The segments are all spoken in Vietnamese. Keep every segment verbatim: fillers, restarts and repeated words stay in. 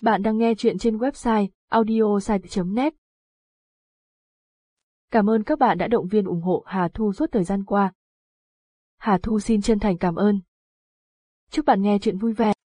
Bạn đang nghe chuyện trên website audiosite chấm net. Cảm ơn các bạn đã động viên ủng hộ Hà Thu suốt thời gian qua. Hà Thu xin chân thành cảm ơn. Chúc bạn nghe chuyện vui vẻ.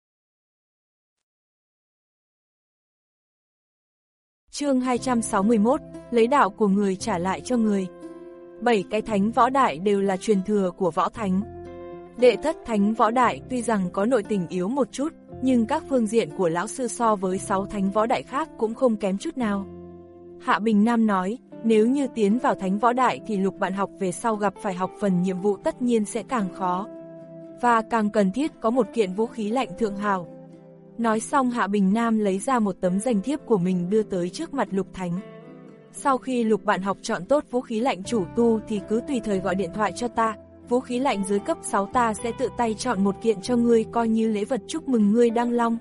Chương hai trăm sáu mươi mốt, lấy đạo của người trả lại cho người. Bảy cái thánh võ đại đều là truyền thừa của võ thánh. Đệ thất thánh võ đại tuy rằng có nội tình yếu một chút, nhưng các phương diện của lão sư so với sáu thánh võ đại khác cũng không kém chút nào. Hạ Bình Nam nói, nếu như tiến vào thánh võ đại thì Lục bạn học về sau gặp phải học phần nhiệm vụ tất nhiên sẽ càng khó. Và càng cần thiết có một kiện vũ khí lạnh thượng hào. Nói xong Hạ Bình Nam lấy ra một tấm danh thiếp của mình đưa tới trước mặt Lục Thánh. Sau khi Lục bạn học chọn tốt vũ khí lạnh chủ tu thì cứ tùy thời gọi điện thoại cho ta, vũ khí lạnh dưới cấp sáu ta sẽ tự tay chọn một kiện cho ngươi coi như lễ vật chúc mừng ngươi đăng long.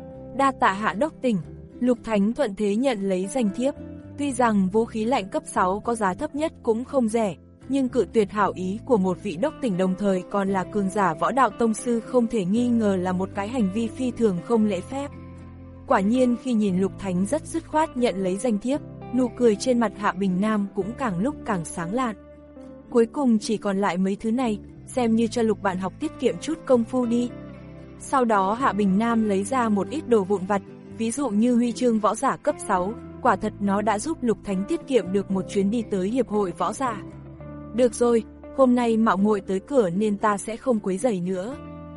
Đa tạ Hạ đốc tỉnh. Lục Thánh thuận thế nhận lấy danh thiếp. Tuy rằng vũ khí lạnh cấp sáu có giá thấp nhất cũng không rẻ, nhưng cự tuyệt hảo ý của một vị đốc tỉnh đồng thời còn là cường giả võ đạo tông sư không thể nghi ngờ là một cái hành vi phi thường không lễ phép. Quả nhiên khi nhìn Lục Thánh rất dứt khoát nhận lấy danh thiếp, nụ cười trên mặt Hạ Bình Nam cũng càng lúc càng sáng lạn. Cuối cùng chỉ còn lại mấy thứ này, xem như cho Lục bạn học tiết kiệm chút công phu đi. Sau đó Hạ Bình Nam lấy ra một ít đồ vụn vặt, ví dụ như huy chương võ giả cấp sáu, quả thật nó đã giúp Lục Thánh tiết kiệm được một chuyến đi tới hiệp hội võ giả. Được rồi, hôm nay mạo muội tới cửa nên ta sẽ không quấy rầy nữa.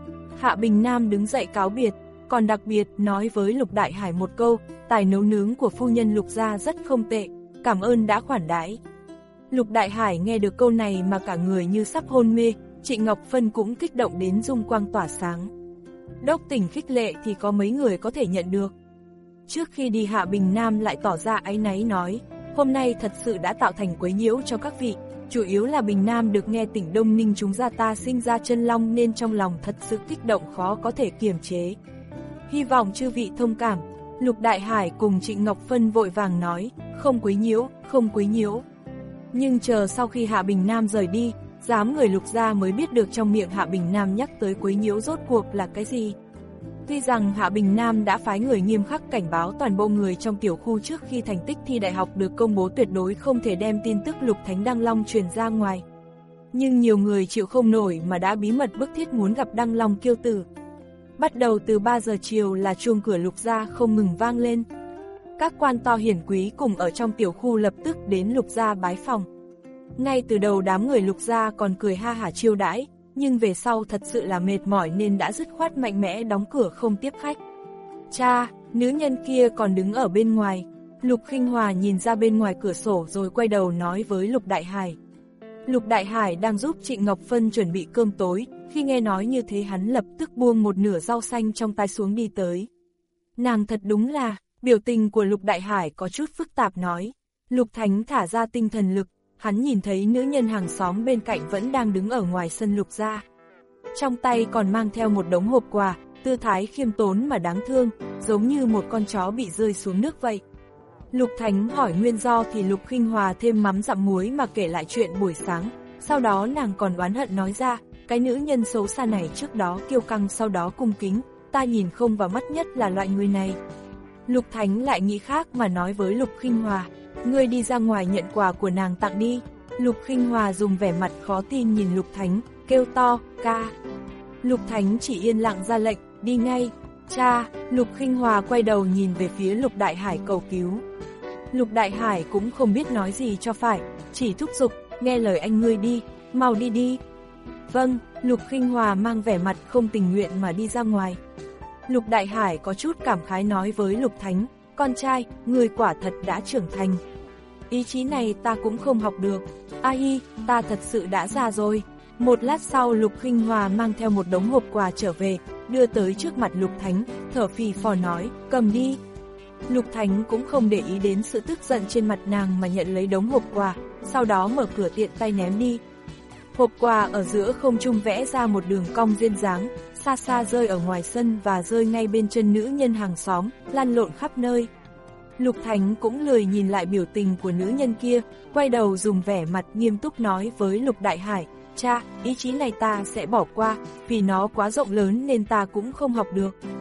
Hạ Bình Nam đứng dậy cáo biệt, còn đặc biệt nói với Lục Đại Hải một câu, tài nấu nướng của phu nhân Lục gia rất không tệ, cảm ơn đã khoản đãi. Lục Đại Hải nghe được câu này mà cả người như sắp hôn mê, Trịnh Ngọc Phân cũng kích động đến dung quang tỏa sáng. Đốc tỉnh khích lệ thì có mấy người có thể nhận được. Trước khi đi Hạ Bình Nam lại tỏ ra áy náy nói, hôm nay thật sự đã tạo thành quấy nhiễu cho các vị, chủ yếu là Bình Nam được nghe tỉnh Đông Ninh chúng gia ta sinh ra chân long nên trong lòng thật sự kích động khó có thể kiềm chế. Hy vọng chư vị thông cảm. Lục Đại Hải cùng Trịnh Ngọc Phân vội vàng nói, không quấy nhiễu, không quấy nhiễu. Nhưng chờ sau khi Hạ Bình Nam rời đi, dám người Lục gia mới biết được trong miệng Hạ Bình Nam nhắc tới quấy nhiễu rốt cuộc là cái gì. Tuy rằng Hạ Bình Nam đã phái người nghiêm khắc cảnh báo toàn bộ người trong tiểu khu trước khi thành tích thi đại học được công bố tuyệt đối không thể đem tin tức Lục Thánh Đăng Long truyền ra ngoài. Nhưng nhiều người chịu không nổi mà đã bí mật bức thiết muốn gặp Đăng Long kiêu tử. Bắt đầu từ ba giờ chiều là chuông cửa Lục gia không ngừng vang lên. Các quan to hiển quý cùng ở trong tiểu khu lập tức đến Lục gia bái phòng. Ngay từ đầu đám người Lục gia còn cười ha hả chiêu đãi, nhưng về sau thật sự là mệt mỏi nên đã dứt khoát mạnh mẽ đóng cửa không tiếp khách. Cha, nữ nhân kia còn đứng ở bên ngoài. Lục Khinh Hòa nhìn ra bên ngoài cửa sổ rồi quay đầu nói với Lục Đại Hải. Lục Đại Hải đang giúp Trịnh Ngọc Phân chuẩn bị cơm tối, khi nghe nói như thế hắn lập tức buông một nửa rau xanh trong tay xuống đi tới. Nàng thật đúng là, biểu tình của Lục Đại Hải có chút phức tạp nói. Lục Thánh thả ra tinh thần lực, hắn nhìn thấy nữ nhân hàng xóm bên cạnh vẫn đang đứng ở ngoài sân Lục gia. Trong tay còn mang theo một đống hộp quà, tư thái khiêm tốn mà đáng thương, giống như một con chó bị rơi xuống nước vậy. Lục Thánh hỏi nguyên do thì Lục Khinh Hòa thêm mắm dặm muối mà kể lại chuyện buổi sáng, sau đó nàng còn oán hận nói ra, cái nữ nhân xấu xa này trước đó kiêu căng sau đó cung kính, ta nhìn không vào mắt nhất là loại người này. Lục Thánh lại nghĩ khác mà nói với Lục Khinh Hòa, ngươi đi ra ngoài nhận quà của nàng tặng đi. Lục Khinh Hòa dùng vẻ mặt khó tin nhìn Lục Thánh, kêu to, ca. Lục Thánh chỉ yên lặng ra lệnh, đi ngay. Cha, Lục Khinh Hòa quay đầu nhìn về phía Lục Đại Hải cầu cứu. Lục Đại Hải cũng không biết nói gì cho phải, chỉ thúc giục, nghe lời anh ngươi đi, mau đi đi. Vâng, Lục Khinh Hòa mang vẻ mặt không tình nguyện mà đi ra ngoài. Lục Đại Hải có chút cảm khái nói với Lục Thánh, con trai, ngươi quả thật đã trưởng thành. Ý chí này ta cũng không học được, a hi, ta thật sự đã già rồi. Một lát sau Lục Khinh Hòa mang theo một đống hộp quà trở về, đưa tới trước mặt Lục Thánh, thở phì phò nói, cầm đi. Lục Thánh cũng không để ý đến sự tức giận trên mặt nàng mà nhận lấy đống hộp quà, sau đó mở cửa tiện tay ném đi. Hộp quà ở giữa không trung vẽ ra một đường cong duyên dáng, xa xa rơi ở ngoài sân và rơi ngay bên chân nữ nhân hàng xóm, lăn lộn khắp nơi. Lục Thánh cũng lười nhìn lại biểu tình của nữ nhân kia, quay đầu dùng vẻ mặt nghiêm túc nói với Lục Đại Hải, cha, ý chí này ta sẽ bỏ qua, vì nó quá rộng lớn nên ta cũng không học được.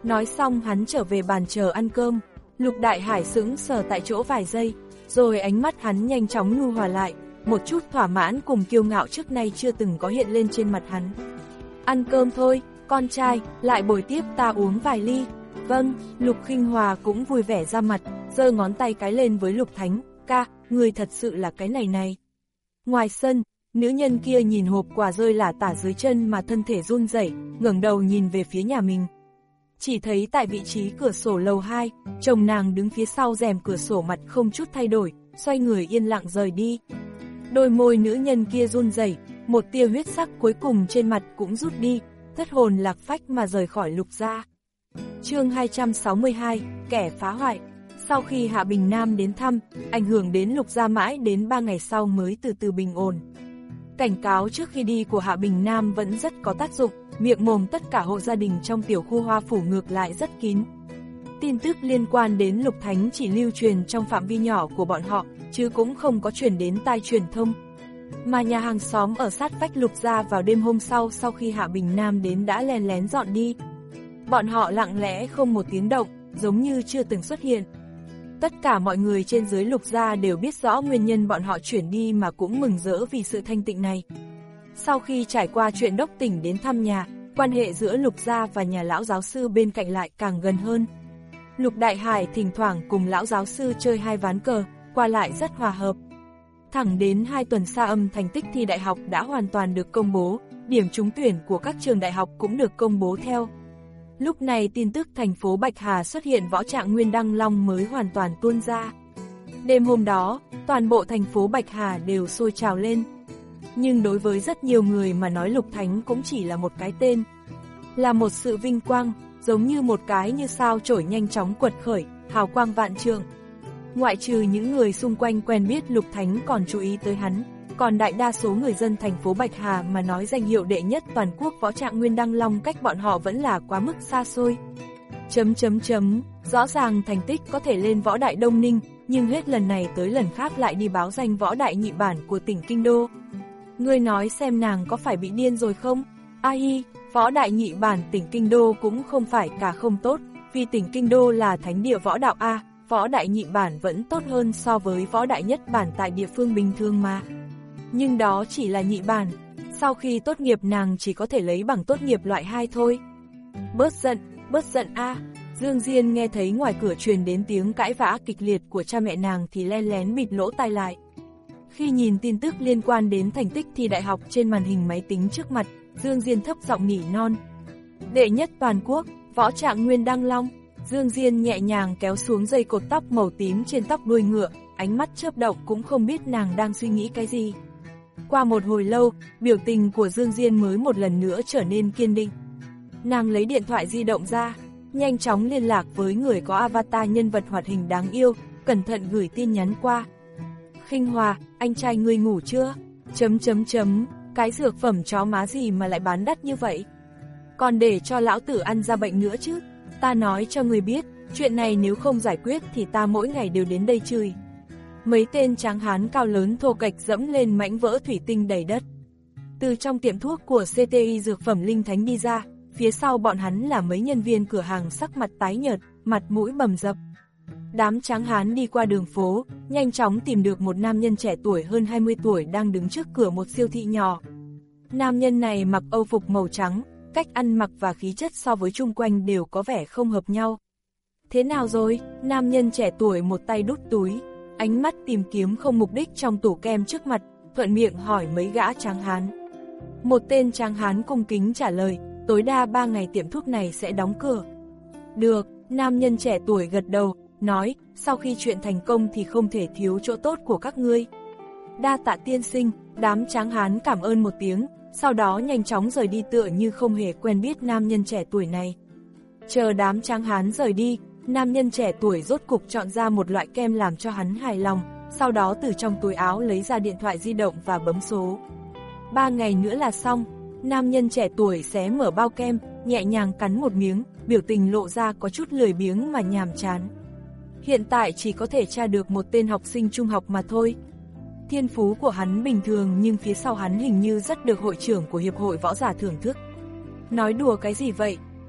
Nói xong hắn trở về bàn chờ ăn cơm. Lục Đại Hải sững sờ tại chỗ vài giây, rồi ánh mắt hắn nhanh chóng nhu hòa lại, một chút thỏa mãn cùng kiêu ngạo trước nay chưa từng có hiện lên trên mặt hắn. Ăn cơm thôi, con trai, lại bồi tiếp ta uống vài ly. Vâng, Lục Khinh Hòa cũng vui vẻ ra mặt, giơ ngón tay cái lên với Lục Thánh, ca, người thật sự là cái này này. Ngoài sân, nữ nhân kia nhìn hộp quà rơi lả tả dưới chân mà thân thể run rẩy, ngẩng đầu nhìn về phía nhà mình. Chỉ thấy tại vị trí cửa sổ lầu hai, chồng nàng đứng phía sau rèm cửa sổ mặt không chút thay đổi, xoay người yên lặng rời đi. Đôi môi nữ nhân kia run rẩy, một tia huyết sắc cuối cùng trên mặt cũng rút đi, thất hồn lạc phách mà rời khỏi Lục gia. Chương hai trăm sáu mươi hai, kẻ phá hoại. Sau khi Hạ Bình Nam đến thăm, ảnh hưởng đến Lục gia mãi đến ba ngày sau mới từ từ bình ổn. Cảnh cáo trước khi đi của Hạ Bình Nam vẫn rất có tác dụng, miệng mồm tất cả hộ gia đình trong tiểu khu Hoa Phủ ngược lại rất kín. Tin tức liên quan đến Lục Thánh chỉ lưu truyền trong phạm vi nhỏ của bọn họ, chứ cũng không có truyền đến tai truyền thông. Mà nhà hàng xóm ở sát vách Lục gia vào đêm hôm sau sau khi Hạ Bình Nam đến đã lén lén dọn đi. Bọn họ lặng lẽ không một tiếng động, giống như chưa từng xuất hiện. Tất cả mọi người trên dưới Lục gia đều biết rõ nguyên nhân bọn họ chuyển đi mà cũng mừng rỡ vì sự thanh tịnh này. Sau khi trải qua chuyện đốc tỉnh đến thăm nhà, quan hệ giữa Lục gia và nhà lão giáo sư bên cạnh lại càng gần hơn. Lục Đại Hải thỉnh thoảng cùng lão giáo sư chơi hai ván cờ, qua lại rất hòa hợp. Thẳng đến hai tuần xa âm thành tích thi đại học đã hoàn toàn được công bố, điểm trúng tuyển của các trường đại học cũng được công bố theo. Lúc này tin tức thành phố Bạch Hà xuất hiện võ trạng Nguyên Đăng Long mới hoàn toàn tuôn ra. Đêm hôm đó, toàn bộ thành phố Bạch Hà đều sôi trào lên. Nhưng đối với rất nhiều người mà nói Lục Thánh cũng chỉ là một cái tên. Là một sự vinh quang, giống như một cái như sao chổi nhanh chóng quật khởi, hào quang vạn trượng. Ngoại trừ những người xung quanh quen biết Lục Thánh còn chú ý tới hắn, còn đại đa số người dân thành phố Bạch Hà mà nói danh hiệu đệ nhất toàn quốc võ trạng Nguyên Đăng Long cách bọn họ vẫn là quá mức xa xôi. Chấm chấm chấm, rõ ràng thành tích có thể lên võ đại Đông Ninh, nhưng hết lần này tới lần khác lại đi báo danh võ đại nhị bản của tỉnh Kinh Đô. Ngươi nói xem nàng có phải bị điên rồi không? Ai, võ đại nhị bản tỉnh Kinh Đô cũng không phải cả không tốt, vì tỉnh Kinh Đô là thánh địa võ đạo A, võ đại nhị bản vẫn tốt hơn so với võ đại nhất bản tại địa phương bình thường mà. Nhưng đó chỉ là nhị bản, sau khi tốt nghiệp nàng chỉ có thể lấy bằng tốt nghiệp loại hai thôi. Bớt giận, bớt giận a. Dương Diên nghe thấy ngoài cửa truyền đến tiếng cãi vã kịch liệt của cha mẹ nàng thì len lén bịt lỗ tai lại. Khi nhìn tin tức liên quan đến thành tích thi đại học trên màn hình máy tính trước mặt, Dương Diên thấp giọng nỉ non. Đệ nhất toàn quốc, võ trạng Nguyên Đăng Long. Dương Diên nhẹ nhàng kéo xuống dây cột tóc màu tím trên tóc đuôi ngựa, ánh mắt chớp động cũng không biết nàng đang suy nghĩ cái gì. Qua một hồi lâu, biểu tình của Dương Diên mới một lần nữa trở nên kiên định. Nàng lấy điện thoại di động ra, nhanh chóng liên lạc với người có avatar nhân vật hoạt hình đáng yêu, cẩn thận gửi tin nhắn qua. Khinh Hòa, anh trai ngươi ngủ chưa? Chấm chấm chấm, cái dược phẩm chó má gì mà lại bán đắt như vậy? Còn để cho lão tử ăn ra bệnh nữa chứ? Ta nói cho ngươi biết, chuyện này nếu không giải quyết thì ta mỗi ngày đều đến đây chửi. Mấy tên tráng hán cao lớn thô kệch dẫm lên mảnh vỡ thủy tinh đầy đất. Từ trong tiệm thuốc của xê tê i Dược phẩm Linh Thánh đi ra, phía sau bọn hắn là mấy nhân viên cửa hàng sắc mặt tái nhợt, mặt mũi bầm dập. Đám tráng hán đi qua đường phố, nhanh chóng tìm được một nam nhân trẻ tuổi hơn hai mươi tuổi đang đứng trước cửa một siêu thị nhỏ. Nam nhân này mặc âu phục màu trắng, cách ăn mặc và khí chất so với chung quanh đều có vẻ không hợp nhau. Thế nào rồi? Nam nhân trẻ tuổi một tay đút túi, ánh mắt tìm kiếm không mục đích trong tủ kem trước mặt, thuận miệng hỏi mấy gã tráng hán. Một tên tráng hán cung kính trả lời, tối đa ba ngày tiệm thuốc này sẽ đóng cửa. Được, nam nhân trẻ tuổi gật đầu, nói, sau khi chuyện thành công thì không thể thiếu chỗ tốt của các ngươi. Đa tạ tiên sinh, đám tráng hán cảm ơn một tiếng, sau đó nhanh chóng rời đi tựa như không hề quen biết nam nhân trẻ tuổi này. Chờ đám tráng hán rời đi, nam nhân trẻ tuổi rốt cục chọn ra một loại kem làm cho hắn hài lòng, sau đó từ trong túi áo lấy ra điện thoại di động và bấm số. Ba ngày nữa là xong, nam nhân trẻ tuổi xé mở bao kem, nhẹ nhàng cắn một miếng, biểu tình lộ ra có chút lười biếng mà nhàm chán. Hiện tại chỉ có thể tra được một tên học sinh trung học mà thôi. Thiên phú của hắn bình thường nhưng phía sau hắn hình như rất được hội trưởng của Hiệp hội Võ giả thưởng thức. Nói đùa cái gì vậy?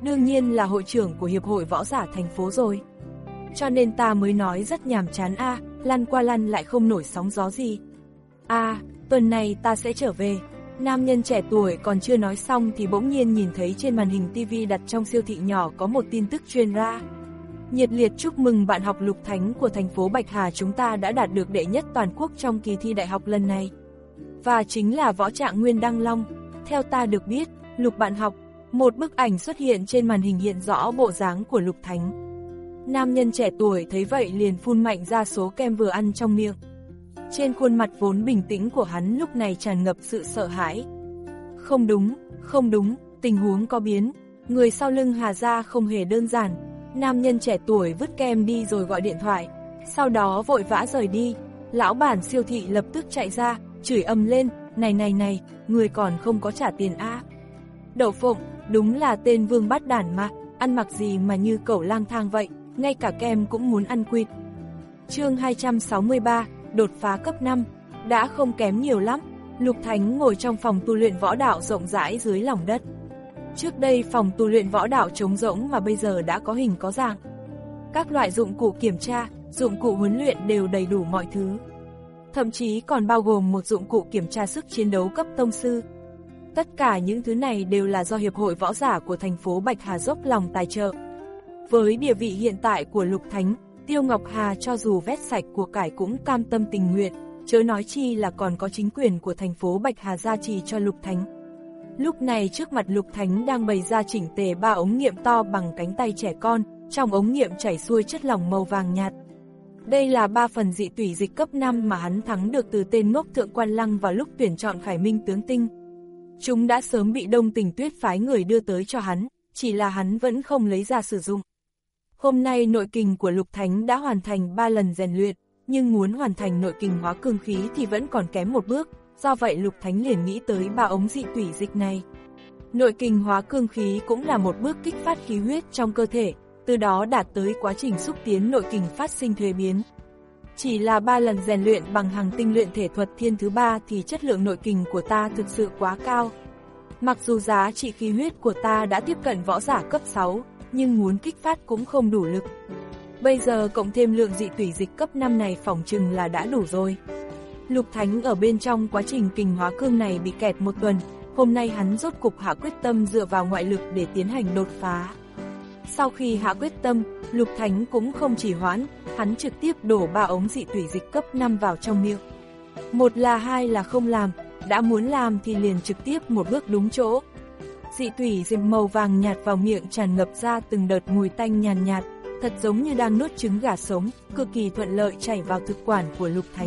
đương nhiên là hội trưởng của Hiệp hội Võ giả thành phố rồi. Cho nên ta mới nói rất nhàm chán a, à, lăn qua lăn lại không nổi sóng gió gì. A, à, tuần này ta sẽ trở về. Nam nhân trẻ tuổi còn chưa nói xong thì bỗng nhiên nhìn thấy trên màn hình ti vi đặt trong siêu thị nhỏ có một tin tức truyền ra. Nhiệt liệt chúc mừng bạn học Lục Thánh của thành phố Bạch Hà chúng ta đã đạt được đệ nhất toàn quốc trong kỳ thi đại học lần này. Và chính là võ trạng Nguyên Đăng Long. Theo ta được biết, Lục bạn học, một bức ảnh xuất hiện trên màn hình hiện rõ bộ dáng của Lục Thánh. Nam nhân trẻ tuổi thấy vậy liền phun mạnh ra số kem vừa ăn trong miệng. Trên khuôn mặt vốn bình tĩnh của hắn lúc này tràn ngập sự sợ hãi. Không đúng, không đúng, tình huống có biến. Người sau lưng Hà gia không hề đơn giản. Nam nhân trẻ tuổi vứt kem đi rồi gọi điện thoại. Sau đó vội vã rời đi. Lão bản siêu thị lập tức chạy ra, chửi ầm lên, này này này, người còn không có trả tiền a. À? Đậu Phụng, đúng là tên vương bát đản mà, ăn mặc gì mà như cẩu lang thang vậy, ngay cả kem cũng muốn ăn quỵt. Chương hai trăm sáu mươi ba, đột phá cấp năm, đã không kém nhiều lắm. Lục Thánh ngồi trong phòng tu luyện võ đạo rộng rãi dưới lòng đất. Trước đây phòng tu luyện võ đạo trống rỗng mà bây giờ đã có hình có dạng. Các loại dụng cụ kiểm tra, dụng cụ huấn luyện đều đầy đủ mọi thứ. Thậm chí còn bao gồm một dụng cụ kiểm tra sức chiến đấu cấp tông sư. Tất cả những thứ này đều là do Hiệp hội Võ giả của thành phố Bạch Hà dốc lòng tài trợ. Với địa vị hiện tại của Lục Thánh, Tiêu Ngọc Hà cho dù vét sạch của cải cũng cam tâm tình nguyện, chớ nói chi là còn có chính quyền của thành phố Bạch Hà gia trì cho Lục Thánh. Lúc này trước mặt Lục Thánh đang bày ra chỉnh tề ba ống nghiệm to bằng cánh tay trẻ con, trong ống nghiệm chảy xuôi chất lỏng màu vàng nhạt. Đây là ba phần dị tủy dịch cấp năm mà hắn thắng được từ tên ngốc Thượng Quan Lăng vào lúc tuyển chọn Khải Minh tướng tinh. Chúng đã sớm bị Đông Tình Tuyết phái người đưa tới cho hắn, chỉ là hắn vẫn không lấy ra sử dụng. Hôm nay nội kình của Lục Thánh đã hoàn thành ba lần rèn luyện, nhưng muốn hoàn thành nội kình hóa cương khí thì vẫn còn kém một bước, do vậy Lục Thánh liền nghĩ tới ba ống dị tủy dịch này. Nội kình hóa cương khí cũng là một bước kích phát khí huyết trong cơ thể, từ đó đạt tới quá trình xúc tiến nội kình phát sinh thuế biến. Chỉ là ba lần rèn luyện bằng hàng tinh luyện thể thuật thiên thứ ba thì chất lượng nội kình của ta thực sự quá cao. Mặc dù giá trị khí huyết của ta đã tiếp cận võ giả cấp sáu, nhưng muốn kích phát cũng không đủ lực. Bây giờ cộng thêm lượng dị tủy dịch cấp năm này phỏng chừng là đã đủ rồi. Lục Thánh ở bên trong quá trình kình hóa cương này bị kẹt một tuần, hôm nay hắn rốt cục hạ quyết tâm dựa vào ngoại lực để tiến hành đột phá. Sau khi hạ quyết tâm, Lục Thánh cũng không chỉ hoãn, hắn trực tiếp đổ ba ống dị tủy dịch cấp năm vào trong miệng. Một là hai là không làm, đã muốn làm thì liền trực tiếp một bước đúng chỗ. Dị tủy dịch màu vàng nhạt vào miệng tràn ngập ra từng đợt mùi tanh nhàn nhạt, thật giống như đang nuốt trứng gà sống, cực kỳ thuận lợi chảy vào thực quản của Lục Thánh.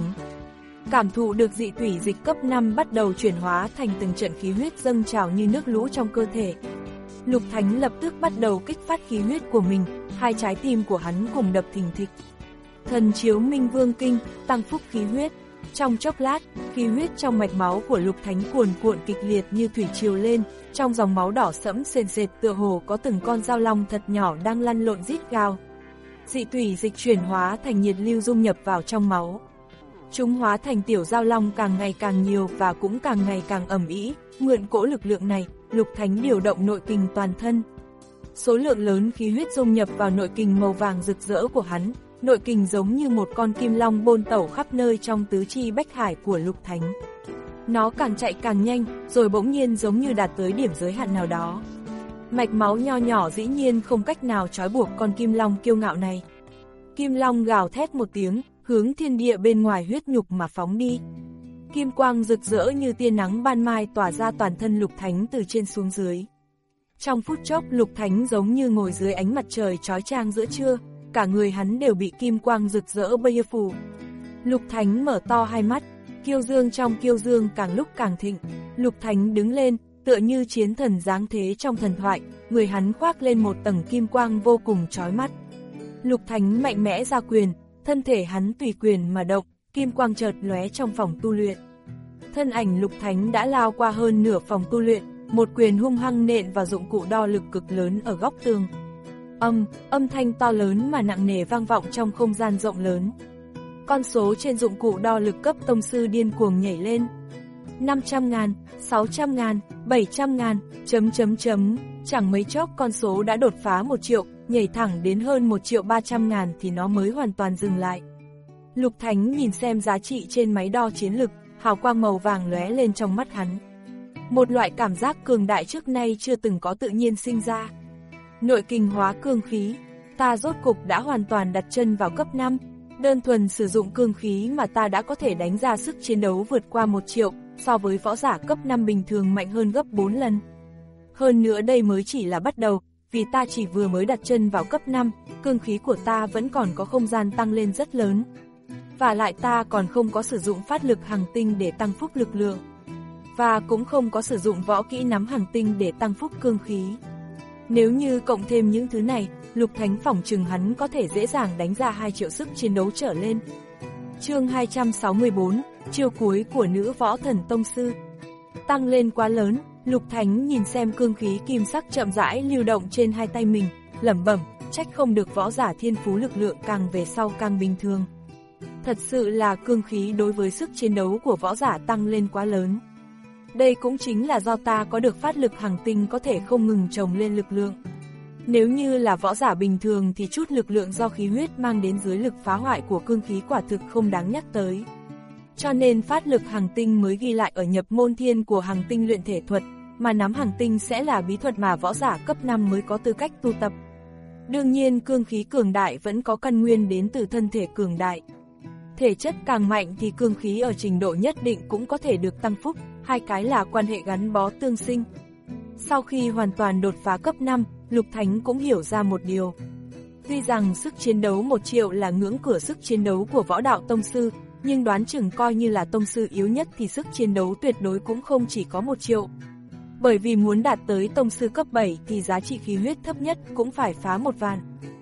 Cảm thụ được dị tủy dịch cấp năm bắt đầu chuyển hóa thành từng trận khí huyết dâng trào như nước lũ trong cơ thể. Lục Thánh lập tức bắt đầu kích phát khí huyết của mình, hai trái tim của hắn cùng đập thình thịch. Thần chiếu Minh Vương Kinh, tăng phúc khí huyết. Trong chốc lát, khí huyết trong mạch máu của Lục Thánh cuồn cuộn kịch liệt như thủy triều lên, trong dòng máu đỏ sẫm sền sệt tựa hồ có từng con dao long thật nhỏ đang lăn lộn rít gào. Dị tủy dịch chuyển hóa thành nhiệt lưu dung nhập vào trong máu. Chúng hóa thành tiểu dao long càng ngày càng nhiều và cũng càng ngày càng ầm ĩ, mượn cỗ lực lượng này, Lục Thánh điều động nội kình toàn thân. Số lượng lớn khí huyết dung nhập vào nội kình màu vàng rực rỡ của hắn, nội kình giống như một con kim long bôn tẩu khắp nơi trong tứ chi bách hải của Lục Thánh. Nó càng chạy càng nhanh, rồi bỗng nhiên giống như đạt tới điểm giới hạn nào đó. Mạch máu nho nhỏ dĩ nhiên không cách nào trói buộc con kim long kiêu ngạo này. Kim long gào thét một tiếng, hướng thiên địa bên ngoài huyết nhục mà phóng đi. Kim quang rực rỡ như tia nắng ban mai tỏa ra toàn thân Lục Thánh từ trên xuống dưới. Trong phút chốc Lục Thánh giống như ngồi dưới ánh mặt trời chói chang giữa trưa, cả người hắn đều bị kim quang rực rỡ bao phủ. Lục Thánh mở to hai mắt, kiêu dương trong kiêu dương càng lúc càng thịnh. Lục Thánh đứng lên, tựa như chiến thần giáng thế trong thần thoại, người hắn khoác lên một tầng kim quang vô cùng chói mắt. Lục Thánh mạnh mẽ ra quyền, thân thể hắn tùy quyền mà động, kim quang chợt lóe trong phòng tu luyện. Thân ảnh Lục Thánh đã lao qua hơn nửa phòng tu luyện, một quyền hung hăng nện vào dụng cụ đo lực cực lớn ở góc tường. Âm, âm thanh to lớn mà nặng nề vang vọng trong không gian rộng lớn. Con số trên dụng cụ đo lực cấp tông sư điên cuồng nhảy lên. năm trăm ngàn, sáu trăm ngàn, bảy trăm ngàn, chấm chấm chấm, Chẳng mấy chốc con số đã đột phá một triệu, nhảy thẳng đến hơn một triệu ba trăm ngàn thì nó mới hoàn toàn dừng lại. Lục Thánh nhìn xem giá trị trên máy đo chiến lực, hào quang màu vàng lóe lên trong mắt hắn. Một loại cảm giác cường đại trước nay chưa từng có tự nhiên sinh ra. Nội kình hóa cương khí, ta rốt cục đã hoàn toàn đặt chân vào cấp năm. Đơn thuần sử dụng cương khí mà ta đã có thể đánh ra sức chiến đấu vượt qua một triệu, so với võ giả cấp năm bình thường mạnh hơn gấp bốn lần. Hơn nữa đây mới chỉ là bắt đầu, vì ta chỉ vừa mới đặt chân vào cấp năm, cương khí của ta vẫn còn có không gian tăng lên rất lớn. Và lại ta còn không có sử dụng phát lực hằng tinh để tăng phúc lực lượng. Và cũng không có sử dụng võ kỹ nắm hằng tinh để tăng phúc cương khí. Nếu như cộng thêm những thứ này, Lục Thánh phỏng chừng hắn có thể dễ dàng đánh ra hai triệu sức chiến đấu trở lên. Chương hai trăm sáu mươi bốn, chiêu cuối của nữ võ thần tông sư. Tăng lên quá lớn, Lục Thánh nhìn xem cương khí kim sắc chậm rãi lưu động trên hai tay mình, lẩm bẩm, trách không được võ giả thiên phú lực lượng càng về sau càng bình thường. Thật sự là cương khí đối với sức chiến đấu của võ giả tăng lên quá lớn. Đây cũng chính là do ta có được phát lực hằng tinh có thể không ngừng trồng lên lực lượng. Nếu như là võ giả bình thường thì chút lực lượng do khí huyết mang đến dưới lực phá hoại của cương khí quả thực không đáng nhắc tới. Cho nên phát lực hằng tinh mới ghi lại ở nhập môn thiên của hằng tinh luyện thể thuật, mà nắm hằng tinh sẽ là bí thuật mà võ giả cấp năm mới có tư cách tu tập. Đương nhiên cương khí cường đại vẫn có căn nguyên đến từ thân thể cường đại. Thể chất càng mạnh thì cương khí ở trình độ nhất định cũng có thể được tăng phúc, hai cái là quan hệ gắn bó tương sinh. Sau khi hoàn toàn đột phá cấp năm, Lục Thánh cũng hiểu ra một điều. Tuy rằng sức chiến đấu một triệu là ngưỡng cửa sức chiến đấu của võ đạo tông sư, nhưng đoán chừng coi như là tông sư yếu nhất thì sức chiến đấu tuyệt đối cũng không chỉ có một triệu. Bởi vì muốn đạt tới tông sư cấp bảy thì giá trị khí huyết thấp nhất cũng phải phá một vạn.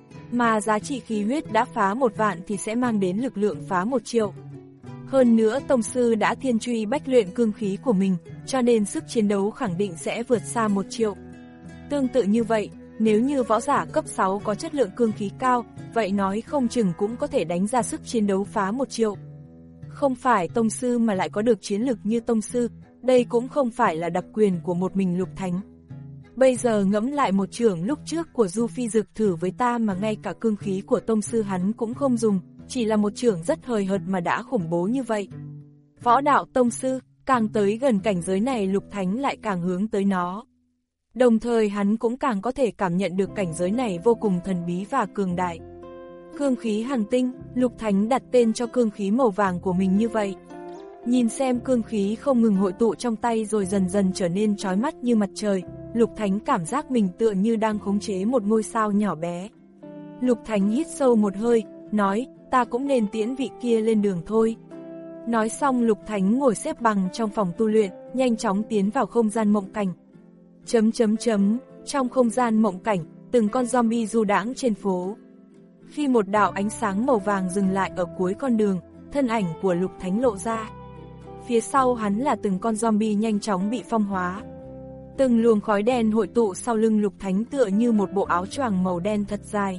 Mà giá trị khí huyết đã phá một vạn thì sẽ mang đến lực lượng phá một triệu. Hơn nữa tông sư đã thiên truy bách luyện cương khí của mình, cho nên sức chiến đấu khẳng định sẽ vượt xa một triệu. Tương tự như vậy, nếu như võ giả cấp sáu có chất lượng cương khí cao, vậy nói không chừng cũng có thể đánh ra sức chiến đấu phá một triệu. Không phải tông sư mà lại có được chiến lực như tông sư, đây cũng không phải là đặc quyền của một mình Lục Thánh. Bây giờ ngẫm lại một chưởng lúc trước của Du Phi Dực thử với ta mà ngay cả cương khí của tông sư hắn cũng không dùng, chỉ là một chưởng rất hời hợt mà đã khủng bố như vậy. Võ đạo tông sư, càng tới gần cảnh giới này Lục Thánh lại càng hướng tới nó. Đồng thời hắn cũng càng có thể cảm nhận được cảnh giới này vô cùng thần bí và cường đại. Cương khí hằng tinh, Lục Thánh đặt tên cho cương khí màu vàng của mình như vậy. Nhìn xem cương khí không ngừng hội tụ trong tay rồi dần dần trở nên chói mắt như mặt trời, Lục Thánh cảm giác mình tựa như đang khống chế một ngôi sao nhỏ bé. Lục Thánh hít sâu một hơi, nói, ta cũng nên tiễn vị kia lên đường thôi. Nói xong Lục Thánh ngồi xếp bằng trong phòng tu luyện, nhanh chóng tiến vào không gian mộng cảnh. Chấm chấm chấm, trong không gian mộng cảnh, từng con zombie du đãng trên phố. Khi một đạo ánh sáng màu vàng dừng lại ở cuối con đường, thân ảnh của Lục Thánh lộ ra. Phía sau hắn là từng con zombie nhanh chóng bị phong hóa. Từng luồng khói đen hội tụ sau lưng Lục Thánh tựa như một bộ áo choàng màu đen thật dài.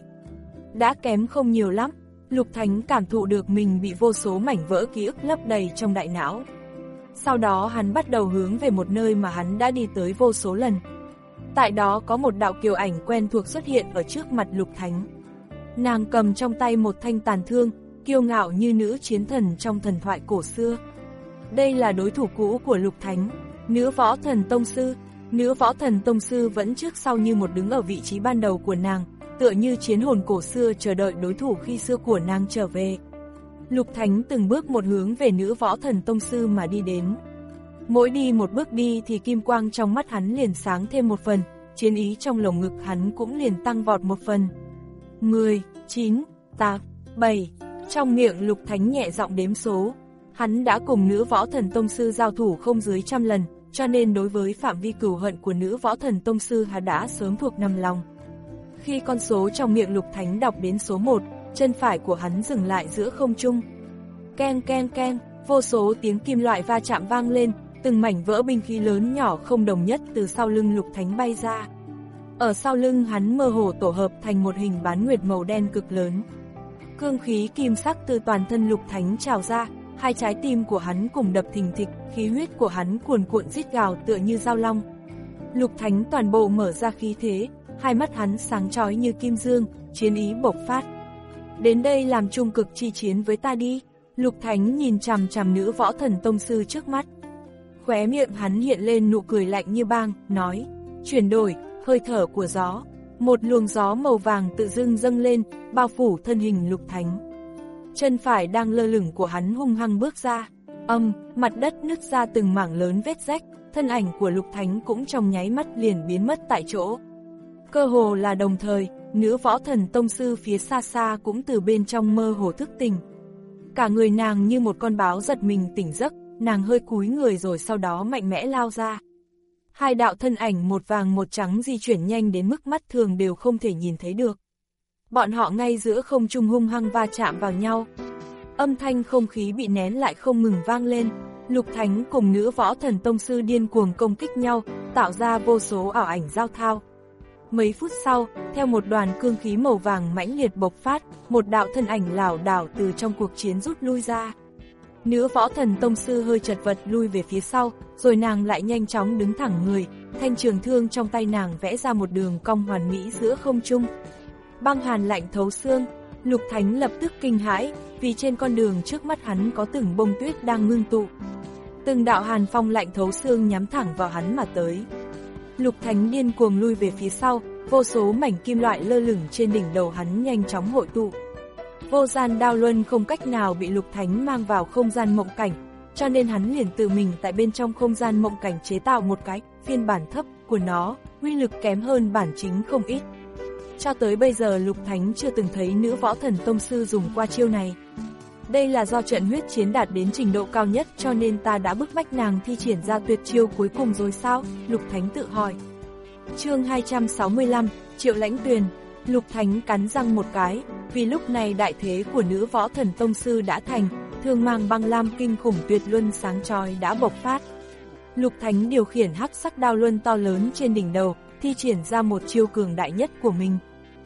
Đã kém không nhiều lắm, Lục Thánh cảm thụ được mình bị vô số mảnh vỡ ký ức lấp đầy trong đại não. Sau đó hắn bắt đầu hướng về một nơi mà hắn đã đi tới vô số lần. Tại đó có một đạo kiều ảnh quen thuộc xuất hiện ở trước mặt Lục Thánh. Nàng cầm trong tay một thanh tàn thương, kiêu ngạo như nữ chiến thần trong thần thoại cổ xưa. Đây là đối thủ cũ của Lục Thánh, nữ võ thần tông sư. Nữ võ thần tông sư vẫn trước sau như một đứng ở vị trí ban đầu của nàng, tựa như chiến hồn cổ xưa chờ đợi đối thủ khi xưa của nàng trở về. Lục Thánh từng bước một hướng về nữ võ thần tông sư mà đi đến. Mỗi đi một bước đi thì kim quang trong mắt hắn liền sáng thêm một phần, chiến ý trong lồng ngực hắn cũng liền tăng vọt một phần. mười, chín, tám, bảy, trong miệng Lục Thánh nhẹ giọng đếm số. Hắn đã cùng nữ võ thần tông sư giao thủ không dưới trăm lần, cho nên đối với phạm vi cửu hận của nữ võ thần tông sư hắn đã sớm thuộc nằm lòng. Khi con số trong miệng Lục Thánh đọc đến số một, chân phải của hắn dừng lại giữa không trung. Keng keng keng, vô số tiếng kim loại va chạm vang lên, từng mảnh vỡ binh khí lớn nhỏ không đồng nhất từ sau lưng Lục Thánh bay ra. Ở sau lưng hắn mơ hồ tổ hợp thành một hình bán nguyệt màu đen cực lớn. Cương khí kim sắc từ toàn thân Lục Thánh trào ra, hai trái tim của hắn cùng đập thình thịch, khí huyết của hắn cuồn cuộn rít gào tựa như dao long. Lục Thánh toàn bộ mở ra khí thế, hai mắt hắn sáng chói như kim dương, chiến ý bộc phát. Đến đây làm trung cực chi chiến với ta đi. Lục Thánh nhìn chằm chằm nữ võ thần tông sư trước mắt. Khóe miệng hắn hiện lên nụ cười lạnh như băng, nói, chuyển đổi, hơi thở của gió. Một luồng gió màu vàng tự dưng dâng lên, bao phủ thân hình Lục Thánh. Chân phải đang lơ lửng của hắn hung hăng bước ra. Âm, mặt đất nứt ra từng mảng lớn vết rách, thân ảnh của Lục Thánh cũng trong nháy mắt liền biến mất tại chỗ. Cơ hồ là đồng thời, nữ võ thần tông sư phía xa xa cũng từ bên trong mơ hồ thức tỉnh. Cả người nàng như một con báo giật mình tỉnh giấc, nàng hơi cúi người rồi sau đó mạnh mẽ lao ra. Hai đạo thân ảnh một vàng một trắng di chuyển nhanh đến mức mắt thường đều không thể nhìn thấy được. Bọn họ ngay giữa không trung hung hăng va chạm vào nhau. Âm thanh không khí bị nén lại không ngừng vang lên. Lục Thánh cùng nữ võ thần tông sư điên cuồng công kích nhau, tạo ra vô số ảo ảnh giao thao. Mấy phút sau, theo một đoàn cương khí màu vàng mãnh liệt bộc phát, một đạo thân ảnh lảo đảo từ trong cuộc chiến rút lui ra. Nữ võ thần tông sư hơi chật vật lui về phía sau, rồi nàng lại nhanh chóng đứng thẳng người, thanh trường thương trong tay nàng vẽ ra một đường cong hoàn mỹ giữa không trung. Băng hàn lạnh thấu xương, Lục Thánh lập tức kinh hãi, vì trên con đường trước mắt hắn có từng bông tuyết đang ngưng tụ. Từng đạo hàn phong lạnh thấu xương nhắm thẳng vào hắn mà tới. Lục Thánh điên cuồng lui về phía sau, vô số mảnh kim loại lơ lửng trên đỉnh đầu hắn nhanh chóng hội tụ. Vô gian đao luân không cách nào bị Lục Thánh mang vào không gian mộng cảnh, cho nên hắn liền tự mình tại bên trong không gian mộng cảnh chế tạo một cái phiên bản thấp của nó, uy lực kém hơn bản chính không ít. Cho tới bây giờ Lục Thánh chưa từng thấy nữ võ thần tông sư dùng qua chiêu này. Đây là do trận huyết chiến đạt đến trình độ cao nhất cho nên ta đã bức bách nàng thi triển ra tuyệt chiêu cuối cùng rồi sao? Lục Thánh tự hỏi. Chương hai trăm sáu mươi lăm, Triệu Lãnh Tuyền. Lục Thánh cắn răng một cái, vì lúc này đại thế của nữ võ thần tông sư đã thành, thương mang băng lam kinh khủng tuyệt luân sáng chói đã bộc phát. Lục Thánh điều khiển hắc sắc đao luân to lớn trên đỉnh đầu, thi triển ra một chiêu cường đại nhất của mình.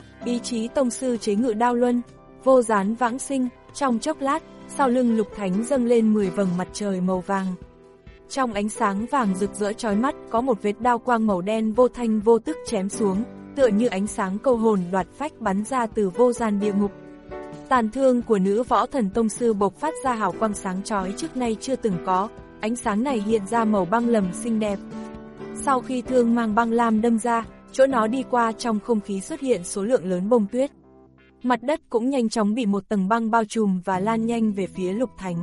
Ý chí tông sư chế ngự đao luân, vô gián vãng sinh. Trong chốc lát, sau lưng Lục Thánh dâng lên mười vầng mặt trời màu vàng. Trong ánh sáng vàng rực rỡ chói mắt có một vết đao quang màu đen vô thanh vô tức chém xuống, tựa như ánh sáng câu hồn đoạt phách bắn ra từ vô gian địa ngục. Tàn thương của nữ võ thần tông sư bộc phát ra hào quang sáng chói trước nay chưa từng có, ánh sáng này hiện ra màu băng lầm xinh đẹp. Sau khi thương mang băng lam đâm ra, chỗ nó đi qua trong không khí xuất hiện số lượng lớn bông tuyết. Mặt đất cũng nhanh chóng bị một tầng băng bao trùm và lan nhanh về phía Lục Thánh.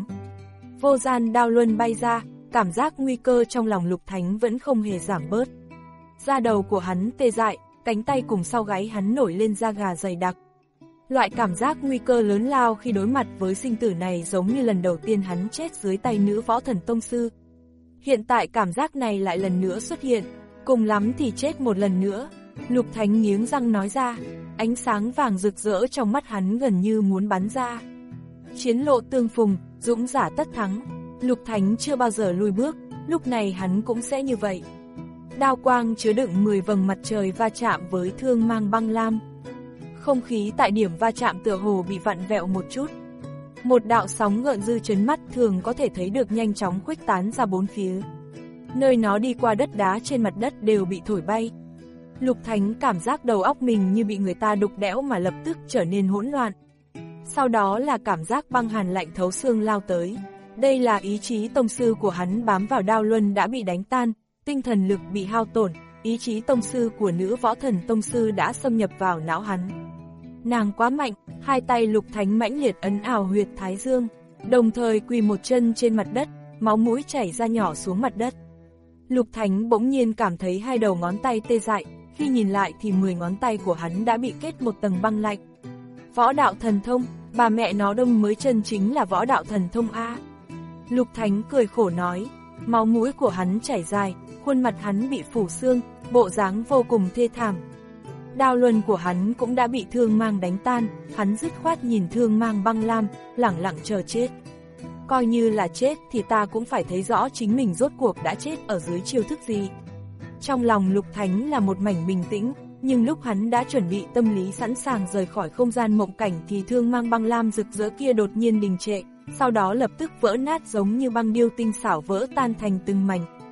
Vô gian đao luân bay ra, cảm giác nguy cơ trong lòng Lục Thánh vẫn không hề giảm bớt. Da đầu của hắn tê dại, cánh tay cùng sau gáy hắn nổi lên da gà dày đặc. Loại cảm giác nguy cơ lớn lao khi đối mặt với sinh tử này giống như lần đầu tiên hắn chết dưới tay nữ võ thần tông sư. Hiện tại cảm giác này lại lần nữa xuất hiện, cùng lắm thì chết một lần nữa. Lục Thánh nghiến răng nói ra, ánh sáng vàng rực rỡ trong mắt hắn gần như muốn bắn ra. Chiến lộ tương phùng, dũng giả tất thắng. Lục Thánh chưa bao giờ lùi bước, lúc này hắn cũng sẽ như vậy. Đao quang chứa đựng mười vầng mặt trời va chạm với thương mang băng lam. Không khí tại điểm va chạm tựa hồ bị vặn vẹo một chút. Một đạo sóng gợn dư chấn mắt thường có thể thấy được nhanh chóng khuếch tán ra bốn phía. Nơi nó đi qua đất đá trên mặt đất đều bị thổi bay. Lục Thánh cảm giác đầu óc mình như bị người ta đục đẽo mà lập tức trở nên hỗn loạn. Sau đó là cảm giác băng hàn lạnh thấu xương lao tới. Đây là ý chí tông sư của hắn bám vào đao luân đã bị đánh tan, tinh thần lực bị hao tổn, ý chí tông sư của nữ võ thần tông sư đã xâm nhập vào não hắn. Nàng quá mạnh, hai tay Lục Thánh mãnh liệt ấn ảo huyệt thái dương, đồng thời quỳ một chân trên mặt đất, máu mũi chảy ra nhỏ xuống mặt đất. Lục Thánh bỗng nhiên cảm thấy hai đầu ngón tay tê dại, khi nhìn lại thì mười ngón tay của hắn đã bị kết một tầng băng lạnh. Võ đạo thần thông, bà mẹ nó đông mới chân chính là võ đạo thần thông A. Lục Thánh cười khổ nói, máu mũi của hắn chảy dài, khuôn mặt hắn bị phủ xương, bộ dáng vô cùng thê thảm. Đao luân của hắn cũng đã bị thương mang đánh tan, hắn dứt khoát nhìn thương mang băng lam, lẳng lặng chờ chết. Coi như là chết thì ta cũng phải thấy rõ chính mình rốt cuộc đã chết ở dưới chiêu thức gì. Trong lòng Lục Thánh là một mảnh bình tĩnh, nhưng lúc hắn đã chuẩn bị tâm lý sẵn sàng rời khỏi không gian mộng cảnh thì thương mang băng lam rực rỡ kia đột nhiên đình trệ, sau đó lập tức vỡ nát giống như băng điêu tinh xảo vỡ tan thành từng mảnh.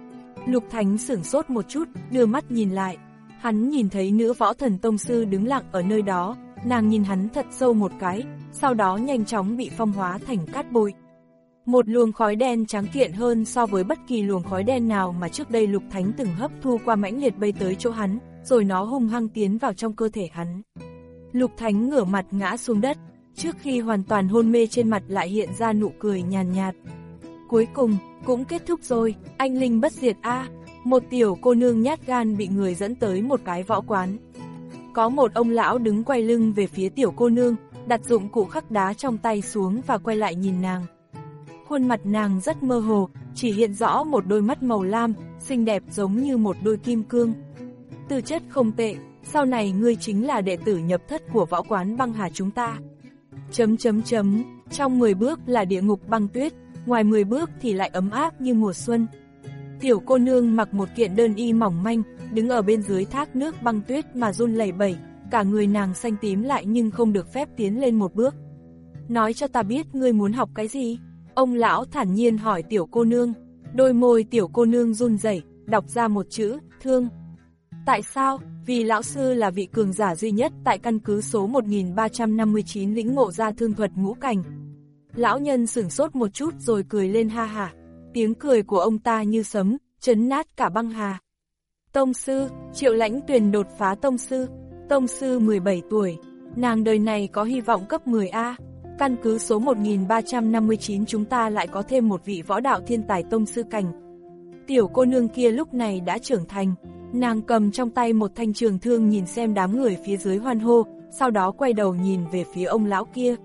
Lục Thánh sửng sốt một chút, đưa mắt nhìn lại. Hắn nhìn thấy nữ võ thần tông sư đứng lặng ở nơi đó, nàng nhìn hắn thật sâu một cái, sau đó nhanh chóng bị phong hóa thành cát bụi. Một luồng khói đen trắng kiện hơn so với bất kỳ luồng khói đen nào mà trước đây Lục Thánh từng hấp thu qua mãnh liệt bay tới chỗ hắn, rồi nó hung hăng tiến vào trong cơ thể hắn. Lục Thánh ngửa mặt ngã xuống đất, trước khi hoàn toàn hôn mê trên mặt lại hiện ra nụ cười nhàn nhạt. Cuối cùng, cũng kết thúc rồi, anh linh bất diệt a. Một tiểu cô nương nhát gan bị người dẫn tới một cái võ quán. Có một ông lão đứng quay lưng về phía tiểu cô nương, đặt dụng cụ khắc đá trong tay xuống và quay lại nhìn nàng. Khuôn mặt nàng rất mơ hồ, chỉ hiện rõ một đôi mắt màu lam, xinh đẹp giống như một đôi kim cương. Tư chất không tệ, sau này ngươi chính là đệ tử nhập thất của võ quán băng hà chúng ta. Chấm chấm chấm, trong mười bước là địa ngục băng tuyết, ngoài mười bước thì lại ấm áp như mùa xuân. Tiểu cô nương mặc một kiện đơn y mỏng manh, đứng ở bên dưới thác nước băng tuyết mà run lẩy bẩy, cả người nàng xanh tím lại nhưng không được phép tiến lên một bước. Nói cho ta biết ngươi muốn học cái gì? Ông lão thản nhiên hỏi tiểu cô nương. Đôi môi tiểu cô nương run rẩy, đọc ra một chữ, thương. Tại sao? Vì lão sư là vị cường giả duy nhất tại căn cứ số một nghìn ba trăm năm mươi chín lĩnh ngộ ra thương thuật ngũ cảnh. Lão nhân sửng sốt một chút rồi cười lên ha hả. Tiếng cười của ông ta như sấm, chấn nát cả băng hà. Tông sư, Triệu Lãnh Tuyền đột phá tông sư. Tông sư mười bảy tuổi, nàng đời này có hy vọng cấp mười A. Căn cứ số một nghìn ba trăm năm mươi chín chúng ta lại có thêm một vị võ đạo thiên tài tông sư cảnh. Tiểu cô nương kia lúc này đã trưởng thành, nàng cầm trong tay một thanh trường thương nhìn xem đám người phía dưới hoan hô, sau đó quay đầu nhìn về phía ông lão kia.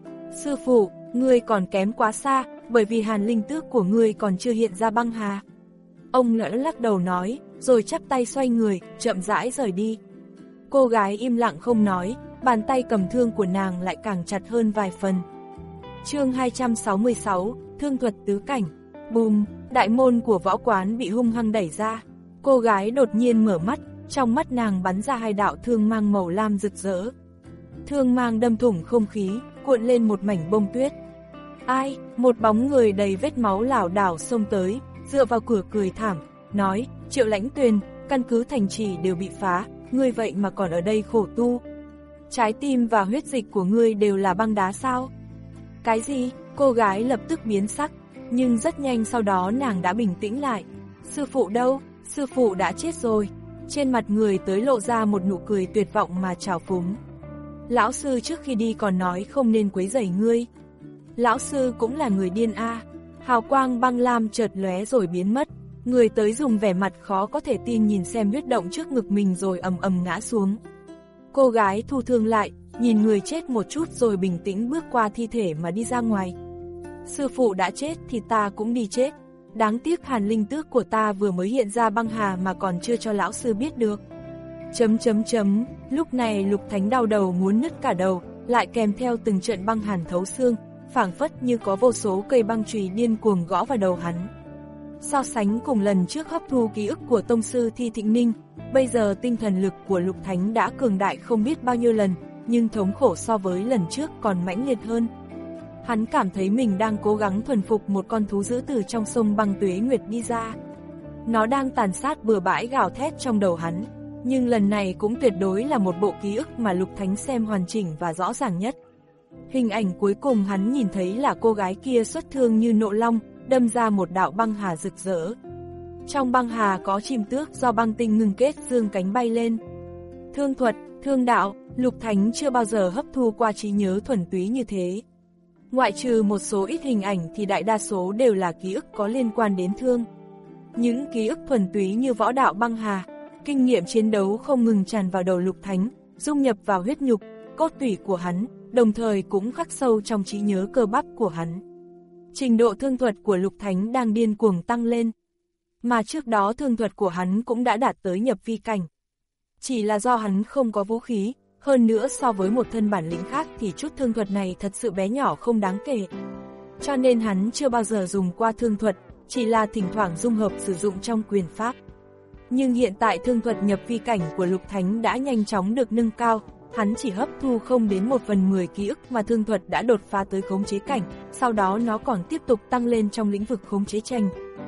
Sư phụ, ngươi còn kém quá xa, bởi vì hàn linh tước của ngươi còn chưa hiện ra băng hà. Ông lão lắc đầu nói, rồi chắp tay xoay người, chậm rãi rời đi. Cô gái im lặng không nói, bàn tay cầm thương của nàng lại càng chặt hơn vài phần. Chương hai trăm sáu mươi sáu, thương thuật tứ cảnh. Bùm, đại môn của võ quán bị hung hăng đẩy ra. Cô gái đột nhiên mở mắt, trong mắt nàng bắn ra hai đạo thương mang màu lam rực rỡ. Thương mang đâm thủng không khí, cuộn lên một mảnh bông tuyết. Ai? Một bóng người đầy vết máu lảo đảo xông tới, dựa vào cửa cười thảm, nói, Triệu Lãnh Tuyền, căn cứ thành trì đều bị phá, ngươi vậy mà còn ở đây khổ tu. Trái tim và huyết dịch của ngươi đều là băng đá sao? Cái gì? Cô gái lập tức biến sắc, nhưng rất nhanh sau đó nàng đã bình tĩnh lại. Sư phụ đâu? Sư phụ đã chết rồi. Trên mặt người tới lộ ra một nụ cười tuyệt vọng mà trào phúng. Lão sư trước khi đi còn nói không nên quấy rầy ngươi. Lão sư cũng là người điên a. Hào quang băng lam chợt lóe rồi biến mất. Người tới dùng vẻ mặt khó có thể tin nhìn xem huyết động trước ngực mình rồi ầm ầm ngã xuống. Cô gái thu thương lại, nhìn người chết một chút rồi bình tĩnh bước qua thi thể mà đi ra ngoài. Sư phụ đã chết thì ta cũng đi chết. Đáng tiếc hàn linh tước của ta vừa mới hiện ra băng hà mà còn chưa cho lão sư biết được. Chấm chấm chấm, lúc này Lục Thánh đau đầu muốn nứt cả đầu, lại kèm theo từng trận băng hàn thấu xương, phảng phất như có vô số cây băng chùy điên cuồng gõ vào đầu hắn. So sánh cùng lần trước hấp thu ký ức của tông sư Thi Thịnh Ninh, bây giờ tinh thần lực của Lục Thánh đã cường đại không biết bao nhiêu lần, nhưng thống khổ so với lần trước còn mãnh liệt hơn. Hắn cảm thấy mình đang cố gắng thuần phục một con thú dữ từ trong sông băng tuế nguyệt đi ra. Nó đang tàn sát bừa bãi gào thét trong đầu hắn, nhưng lần này cũng tuyệt đối là một bộ ký ức mà Lục Thánh xem hoàn chỉnh và rõ ràng nhất. Hình ảnh cuối cùng hắn nhìn thấy là cô gái kia xuất thương như nộ long, đâm ra một đạo băng hà rực rỡ. Trong băng hà có chim tước do băng tinh ngưng kết dương cánh bay lên. Thương thuật, thương đạo, Lục Thánh chưa bao giờ hấp thu qua trí nhớ thuần túy như thế. Ngoại trừ một số ít hình ảnh thì đại đa số đều là ký ức có liên quan đến thương. Những ký ức thuần túy như võ đạo băng hà, kinh nghiệm chiến đấu không ngừng tràn vào đầu Lục Thánh, dung nhập vào huyết nhục, cốt tủy của hắn, đồng thời cũng khắc sâu trong trí nhớ cơ bắp của hắn. Trình độ thương thuật của Lục Thánh đang điên cuồng tăng lên, mà trước đó thương thuật của hắn cũng đã đạt tới nhập vi cảnh. Chỉ là do hắn không có vũ khí, hơn nữa so với một thân bản lĩnh khác thì chút thương thuật này thật sự bé nhỏ không đáng kể. Cho nên hắn chưa bao giờ dùng qua thương thuật, chỉ là thỉnh thoảng dung hợp sử dụng trong quyền pháp. Nhưng hiện tại thương thuật nhập vi cảnh của Lục Thánh đã nhanh chóng được nâng cao, hắn chỉ hấp thu không đến một phần mười ký ức mà thương thuật đã đột phá tới khống chế cảnh, sau đó nó còn tiếp tục tăng lên trong lĩnh vực khống chế tranh.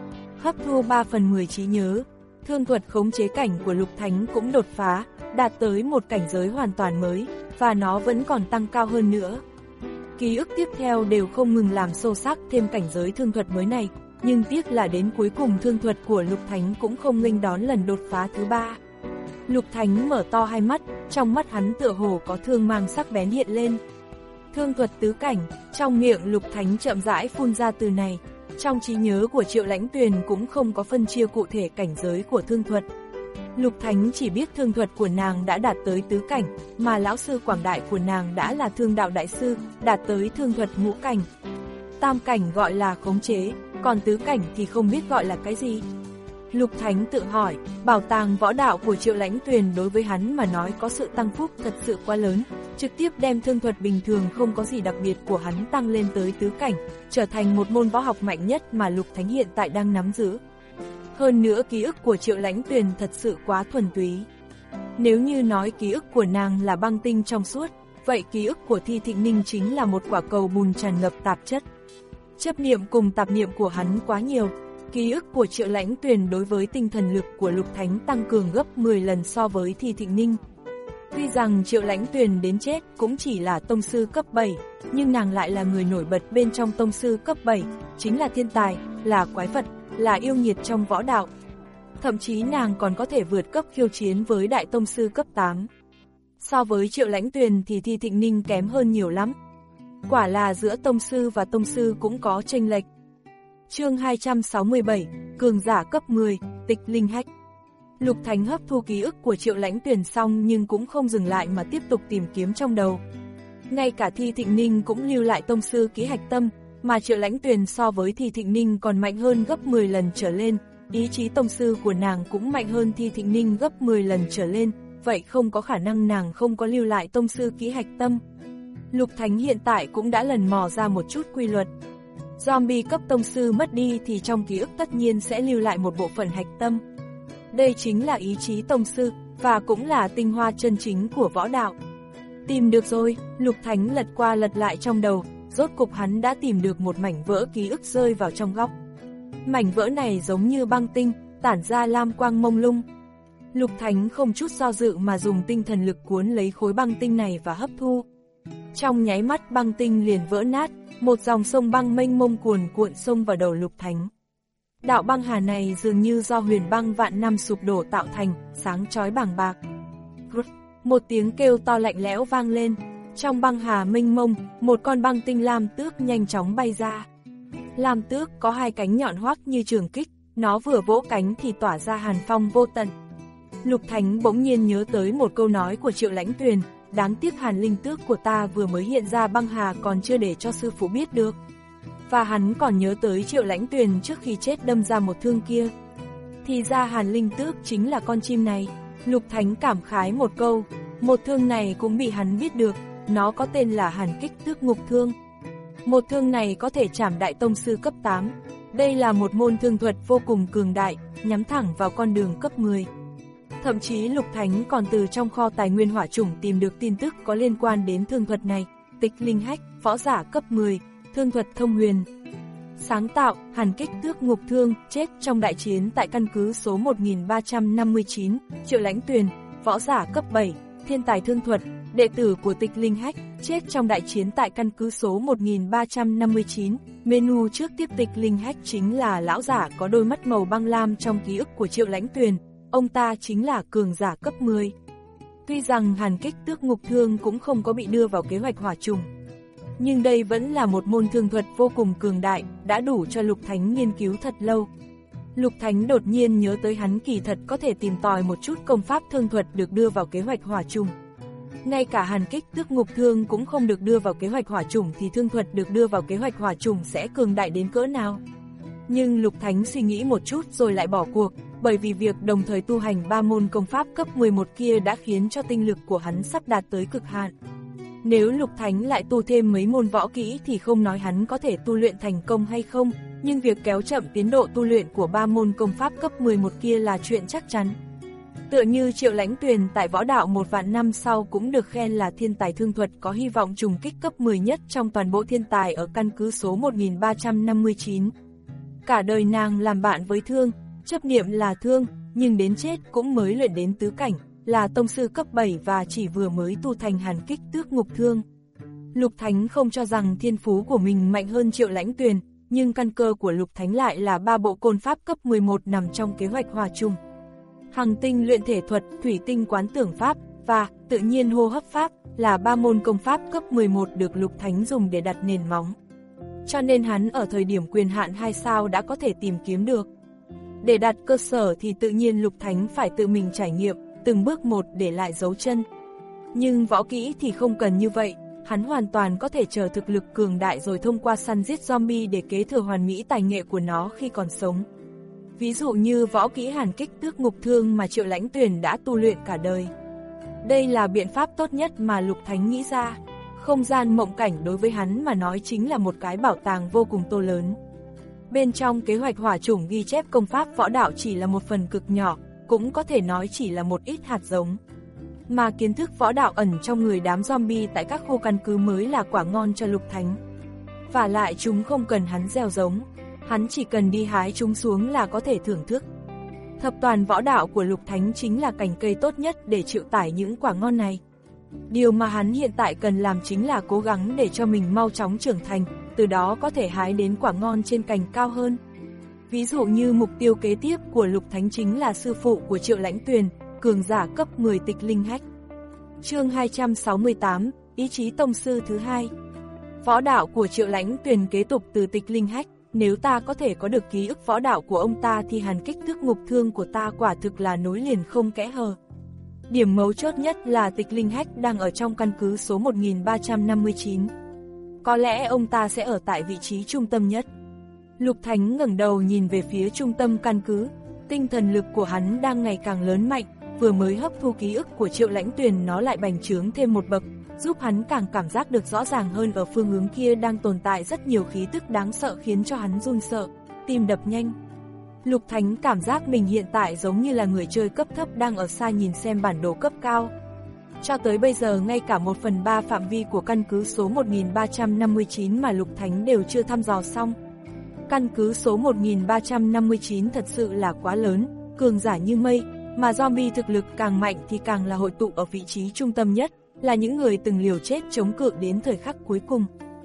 hấp thu ba phần mười trí nhớ. Thương thuật khống chế cảnh của Lục Thánh cũng đột phá, đạt tới một cảnh giới hoàn toàn mới, và nó vẫn còn tăng cao hơn nữa. Ký ức tiếp theo đều không ngừng làm sâu sắc thêm cảnh giới thương thuật mới này, nhưng tiếc là đến cuối cùng thương thuật của Lục Thánh cũng không nghênh đón lần đột phá thứ ba. Lục Thánh mở to hai mắt, trong mắt hắn tựa hồ có thương mang sắc bén hiện lên. Thương thuật tứ cảnh, trong miệng Lục Thánh chậm rãi phun ra từ này. Trong trí nhớ của Triệu Lãnh Tuyền cũng không có phân chia cụ thể cảnh giới của thương thuật. Lục Thánh chỉ biết thương thuật của nàng đã đạt tới tứ cảnh, mà lão sư quảng đại của nàng đã là thương đạo đại sư, đạt tới thương thuật ngũ cảnh. Tam cảnh gọi là khống chế, còn tứ cảnh thì không biết gọi là cái gì. Lục Thánh tự hỏi, bảo tàng võ đạo của Triệu Lãnh Tuyền đối với hắn mà nói có sự tăng phúc thật sự quá lớn, trực tiếp đem thương thuật bình thường không có gì đặc biệt của hắn tăng lên tới tứ cảnh, trở thành một môn võ học mạnh nhất mà Lục Thánh hiện tại đang nắm giữ. Hơn nữa ký ức của Triệu Lãnh Tuyền thật sự quá thuần túy. Nếu như nói ký ức của nàng là băng tinh trong suốt, vậy ký ức của Thi Thịnh Ninh chính là một quả cầu bùn tràn ngập tạp chất. Chấp niệm cùng tạp niệm của hắn quá nhiều. Ký ức của Triệu Lãnh Tuyền đối với tinh thần lực của Lục Thánh tăng cường gấp mười lần so với Thi Thịnh Ninh. Tuy rằng Triệu Lãnh Tuyền đến chết cũng chỉ là tông sư cấp bảy, nhưng nàng lại là người nổi bật bên trong tông sư cấp bảy, chính là thiên tài, là quái vật, là yêu nghiệt trong võ đạo. Thậm chí nàng còn có thể vượt cấp khiêu chiến với đại tông sư cấp tám. So với Triệu Lãnh Tuyền thì Thi Thịnh Ninh kém hơn nhiều lắm. Quả là giữa tông sư và tông sư cũng có chênh lệch. Chương hai trăm sáu mươi bảy, cường giả cấp mười, Tịch Linh Hách. Lục Thánh hấp thu ký ức của Triệu Lãnh Tuyền xong nhưng cũng không dừng lại mà tiếp tục tìm kiếm trong đầu. Ngay cả Thi Thịnh Ninh cũng lưu lại tông sư ký hạch tâm, mà Triệu Lãnh Tuyền so với Thi Thịnh Ninh còn mạnh hơn gấp mười lần trở lên, ý chí tông sư của nàng cũng mạnh hơn Thi Thịnh Ninh gấp mười lần trở lên, vậy không có khả năng nàng không có lưu lại tông sư ký hạch tâm. Lục Thánh hiện tại cũng đã lần mò ra một chút quy luật. Zombie cấp tông sư mất đi thì trong ký ức tất nhiên sẽ lưu lại một bộ phận hạch tâm. Đây chính là ý chí tông sư, và cũng là tinh hoa chân chính của võ đạo. Tìm được rồi, Lục Thánh lật qua lật lại trong đầu, rốt cục hắn đã tìm được một mảnh vỡ ký ức rơi vào trong góc. Mảnh vỡ này giống như băng tinh, tản ra lam quang mông lung. Lục Thánh không chút do dự mà dùng tinh thần lực cuốn lấy khối băng tinh này và hấp thu. Trong nháy mắt băng tinh liền vỡ nát, một dòng sông băng mênh mông cuồn cuộn xông vào đầu Lục Thánh. Đạo băng hà này dường như do huyền băng vạn năm sụp đổ tạo thành, sáng chói bàng bạc. Một tiếng kêu to lạnh lẽo vang lên, trong băng hà mênh mông, một con băng tinh lam tước nhanh chóng bay ra. Lam tước có hai cánh nhọn hoắt như trường kích, nó vừa vỗ cánh thì tỏa ra hàn phong vô tận. Lục Thánh bỗng nhiên nhớ tới một câu nói của Triệu Lãnh Tuyền, đáng tiếc hàn linh tước của ta vừa mới hiện ra băng hà còn chưa để cho sư phụ biết được. Và hắn còn nhớ tới Triệu Lãnh Tuyền trước khi chết đâm ra một thương kia. Thì ra hàn linh tước chính là con chim này. Lục Thánh cảm khái một câu, một thương này cũng bị hắn biết được, nó có tên là hàn kích tước ngục thương. Một thương này có thể chảm đại tông sư cấp tám. Đây là một môn thương thuật vô cùng cường đại, nhắm thẳng vào con đường cấp mười. Thậm chí Lục Thánh còn từ trong kho tài nguyên hỏa chủng tìm được tin tức có liên quan đến thương thuật này. Tịch Linh Hách, võ giả cấp mười, thương thuật thông huyền. Sáng tạo, hàn kích tước ngục thương, chết trong đại chiến tại căn cứ số một nghìn ba trăm năm mươi chín, Triệu Lãnh Tuyền, võ giả cấp bảy, thiên tài thương thuật, đệ tử của Tịch Linh Hách, chết trong đại chiến tại căn cứ số một nghìn ba trăm năm mươi chín. Menu trước tiếp Tịch Linh Hách chính là lão giả có đôi mắt màu băng lam trong ký ức của Triệu Lãnh Tuyền, ông ta chính là cường giả cấp mười. Tuy rằng hàn kích tước ngục thương cũng không có bị đưa vào kế hoạch hỏa trùng, nhưng đây vẫn là một môn thương thuật vô cùng cường đại, đã đủ cho Lục Thánh nghiên cứu thật lâu. Lục Thánh đột nhiên nhớ tới hắn kỳ thật có thể tìm tòi một chút công pháp thương thuật được đưa vào kế hoạch hỏa trùng. Ngay cả hàn kích tước ngục thương cũng không được đưa vào kế hoạch hỏa trùng thì thương thuật được đưa vào kế hoạch hỏa trùng sẽ cường đại đến cỡ nào. Nhưng Lục Thánh suy nghĩ một chút rồi lại bỏ cuộc, bởi vì việc đồng thời tu hành ba môn công pháp cấp mười một kia đã khiến cho tinh lực của hắn sắp đạt tới cực hạn. Nếu Lục Thánh lại tu thêm mấy môn võ kỹ thì không nói hắn có thể tu luyện thành công hay không, nhưng việc kéo chậm tiến độ tu luyện của ba môn công pháp cấp mười một kia là chuyện chắc chắn. Tựa như Triệu Lãnh Tuyền tại võ đạo một vạn năm sau cũng được khen là thiên tài thương thuật có hy vọng trùng kích cấp mười nhất trong toàn bộ thiên tài ở căn cứ số một nghìn ba trăm năm mươi chín. Cả đời nàng làm bạn với thương, chấp niệm là thương, nhưng đến chết cũng mới luyện đến tứ cảnh, là tông sư cấp bảy và chỉ vừa mới tu thành hàn kích tước ngục thương. Lục Thánh không cho rằng thiên phú của mình mạnh hơn Triệu Lãnh Tuyền, nhưng căn cơ của Lục Thánh lại là ba bộ côn pháp cấp mười một nằm trong kế hoạch hòa trùng. Hằng tinh luyện thể thuật, thủy tinh quán tưởng pháp và tự nhiên hô hấp pháp là ba môn công pháp cấp mười một được Lục Thánh dùng để đặt nền móng. Cho nên hắn ở thời điểm quyền hạn hai sao đã có thể tìm kiếm được. Để đặt cơ sở thì tự nhiên Lục Thánh phải tự mình trải nghiệm, từng bước một để lại dấu chân. Nhưng võ kỹ thì không cần như vậy, hắn hoàn toàn có thể chờ thực lực cường đại rồi thông qua săn giết zombie để kế thừa hoàn mỹ tài nghệ của nó khi còn sống. Ví dụ như võ kỹ hàn kích tước ngục thương mà Triệu Lãnh Tuyền đã tu luyện cả đời. Đây là biện pháp tốt nhất mà Lục Thánh nghĩ ra. Không gian mộng cảnh đối với hắn mà nói chính là một cái bảo tàng vô cùng to lớn. Bên trong kế hoạch hỏa chủng ghi chép công pháp võ đạo chỉ là một phần cực nhỏ, cũng có thể nói chỉ là một ít hạt giống. Mà kiến thức võ đạo ẩn trong người đám zombie tại các khu căn cứ mới là quả ngon cho Lục Thánh. Và lại chúng không cần hắn gieo giống, hắn chỉ cần đi hái chúng xuống là có thể thưởng thức. Thập toàn võ đạo của Lục Thánh chính là cành cây tốt nhất để chịu tải những quả ngon này. Điều mà hắn hiện tại cần làm chính là cố gắng để cho mình mau chóng trưởng thành, từ đó có thể hái đến quả ngon trên cành cao hơn. Ví dụ như mục tiêu kế tiếp của Lục Thánh chính là sư phụ của Triệu Lãnh Tuyền, cường giả cấp mười Tịch Linh Hách. Chương hai trăm sáu mươi tám, Ý chí tông sư thứ hai. Võ đạo của Triệu Lãnh Tuyền kế tục từ Tịch Linh Hách, nếu ta có thể có được ký ức võ đạo của ông ta thì hàn kích tước ngục thương của ta quả thực là nối liền không kẽ hở. Điểm mấu chốt nhất là Tịch Linh Hách đang ở trong căn cứ số một nghìn ba trăm năm mươi chín. Có lẽ ông ta sẽ ở tại vị trí trung tâm nhất. Lục Thánh ngẩng đầu nhìn về phía trung tâm căn cứ, tinh thần lực của hắn đang ngày càng lớn mạnh, vừa mới hấp thu ký ức của Triệu Lãnh Tuyền nó lại bành trướng thêm một bậc, giúp hắn càng cảm giác được rõ ràng hơn ở phương hướng kia đang tồn tại rất nhiều khí tức đáng sợ khiến cho hắn run sợ, tim đập nhanh. Lục Thánh cảm giác mình hiện tại giống như là người chơi cấp thấp đang ở xa nhìn xem bản đồ cấp cao. Cho tới bây giờ ngay cả một phần ba phạm vi của căn cứ số một nghìn ba trăm năm mươi chín mà Lục Thánh đều chưa thăm dò xong. Căn cứ số một nghìn ba trăm năm mươi chín thật sự là quá lớn, cường giả như mây, mà zombie thực lực càng mạnh thì càng là hội tụ ở vị trí trung tâm nhất, là những người từng liều chết chống cự đến thời khắc cuối cùng.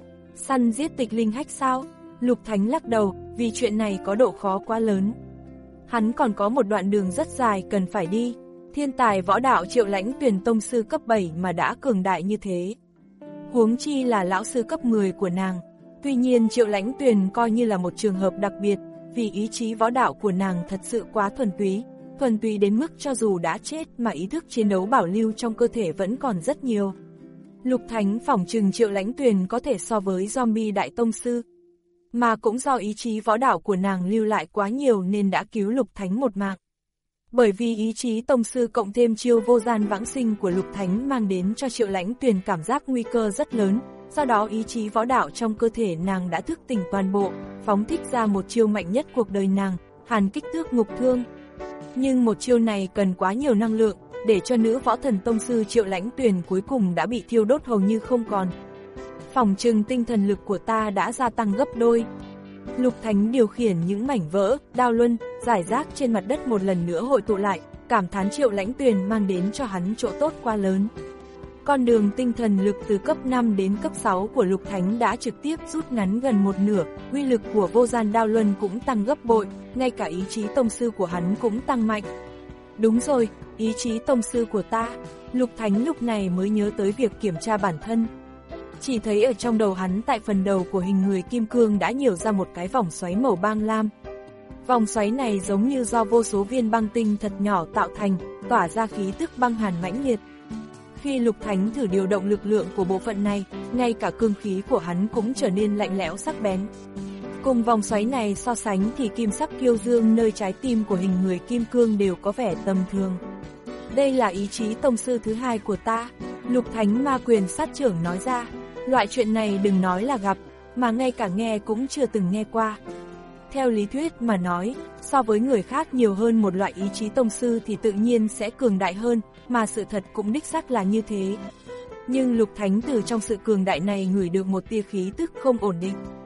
Săn giết Tịch Linh Hách sao? Lục Thánh lắc đầu, vì chuyện này có độ khó quá lớn. Hắn còn có một đoạn đường rất dài cần phải đi. Thiên tài võ đạo Triệu Lãnh Tuyền tông sư cấp bảy mà đã cường đại như thế. Huống chi là lão sư cấp mười của nàng. Tuy nhiên Triệu Lãnh Tuyền coi như là một trường hợp đặc biệt, vì ý chí võ đạo của nàng thật sự quá thuần túy. Thuần túy đến mức cho dù đã chết mà ý thức chiến đấu bảo lưu trong cơ thể vẫn còn rất nhiều. Lục Thánh phỏng chừng Triệu Lãnh Tuyền có thể so với zombie đại tông sư. Mà cũng do ý chí võ đạo của nàng lưu lại quá nhiều nên đã cứu Lục Thánh một mạng. Bởi vì ý chí tông sư cộng thêm chiêu vô gian vãng sinh của Lục Thánh mang đến cho Triệu Lãnh Tuyền cảm giác nguy cơ rất lớn, do đó ý chí võ đạo trong cơ thể nàng đã thức tỉnh toàn bộ, phóng thích ra một chiêu mạnh nhất cuộc đời nàng, hàn kích tước ngục thương. Nhưng một chiêu này cần quá nhiều năng lượng, để cho nữ võ thần tông sư Triệu Lãnh Tuyền cuối cùng đã bị thiêu đốt hầu như không còn. Phỏng chừng tinh thần lực của ta đã gia tăng gấp đôi. Lục Thánh điều khiển những mảnh vỡ, đao luân, giải rác trên mặt đất một lần nữa hội tụ lại, cảm thán Triệu Lãnh Tuyền mang đến cho hắn chỗ tốt quá lớn. Con đường tinh thần lực từ cấp năm đến cấp sáu của Lục Thánh đã trực tiếp rút ngắn gần một nửa, uy lực của vô gian đao luân cũng tăng gấp bội, ngay cả ý chí tông sư của hắn cũng tăng mạnh. Đúng rồi, ý chí tông sư của ta. Lục Thánh lúc này mới nhớ tới việc kiểm tra bản thân. Chỉ thấy ở trong đầu hắn tại phần đầu của hình người kim cương đã nhiều ra một cái vòng xoáy màu băng lam. Vòng xoáy này giống như do vô số viên băng tinh thật nhỏ tạo thành, tỏa ra khí tức băng hàn mãnh liệt. Khi Lục Thánh thử điều động lực lượng của bộ phận này, ngay cả cương khí của hắn cũng trở nên lạnh lẽo sắc bén. Cùng vòng xoáy này so sánh thì kim sắc kiêu dương nơi trái tim của hình người kim cương đều có vẻ tầm thường. Đây là ý chí tông sư thứ hai của ta, Lục Thánh ma quyền sát trưởng nói ra. Loại chuyện này đừng nói là gặp, mà ngay cả nghe cũng chưa từng nghe qua. Theo lý thuyết mà nói, so với người khác nhiều hơn một loại ý chí tông sư thì tự nhiên sẽ cường đại hơn, mà sự thật cũng đích xác là như thế. Nhưng Lục Thánh từ trong sự cường đại này ngửi được một tia khí tức không ổn định.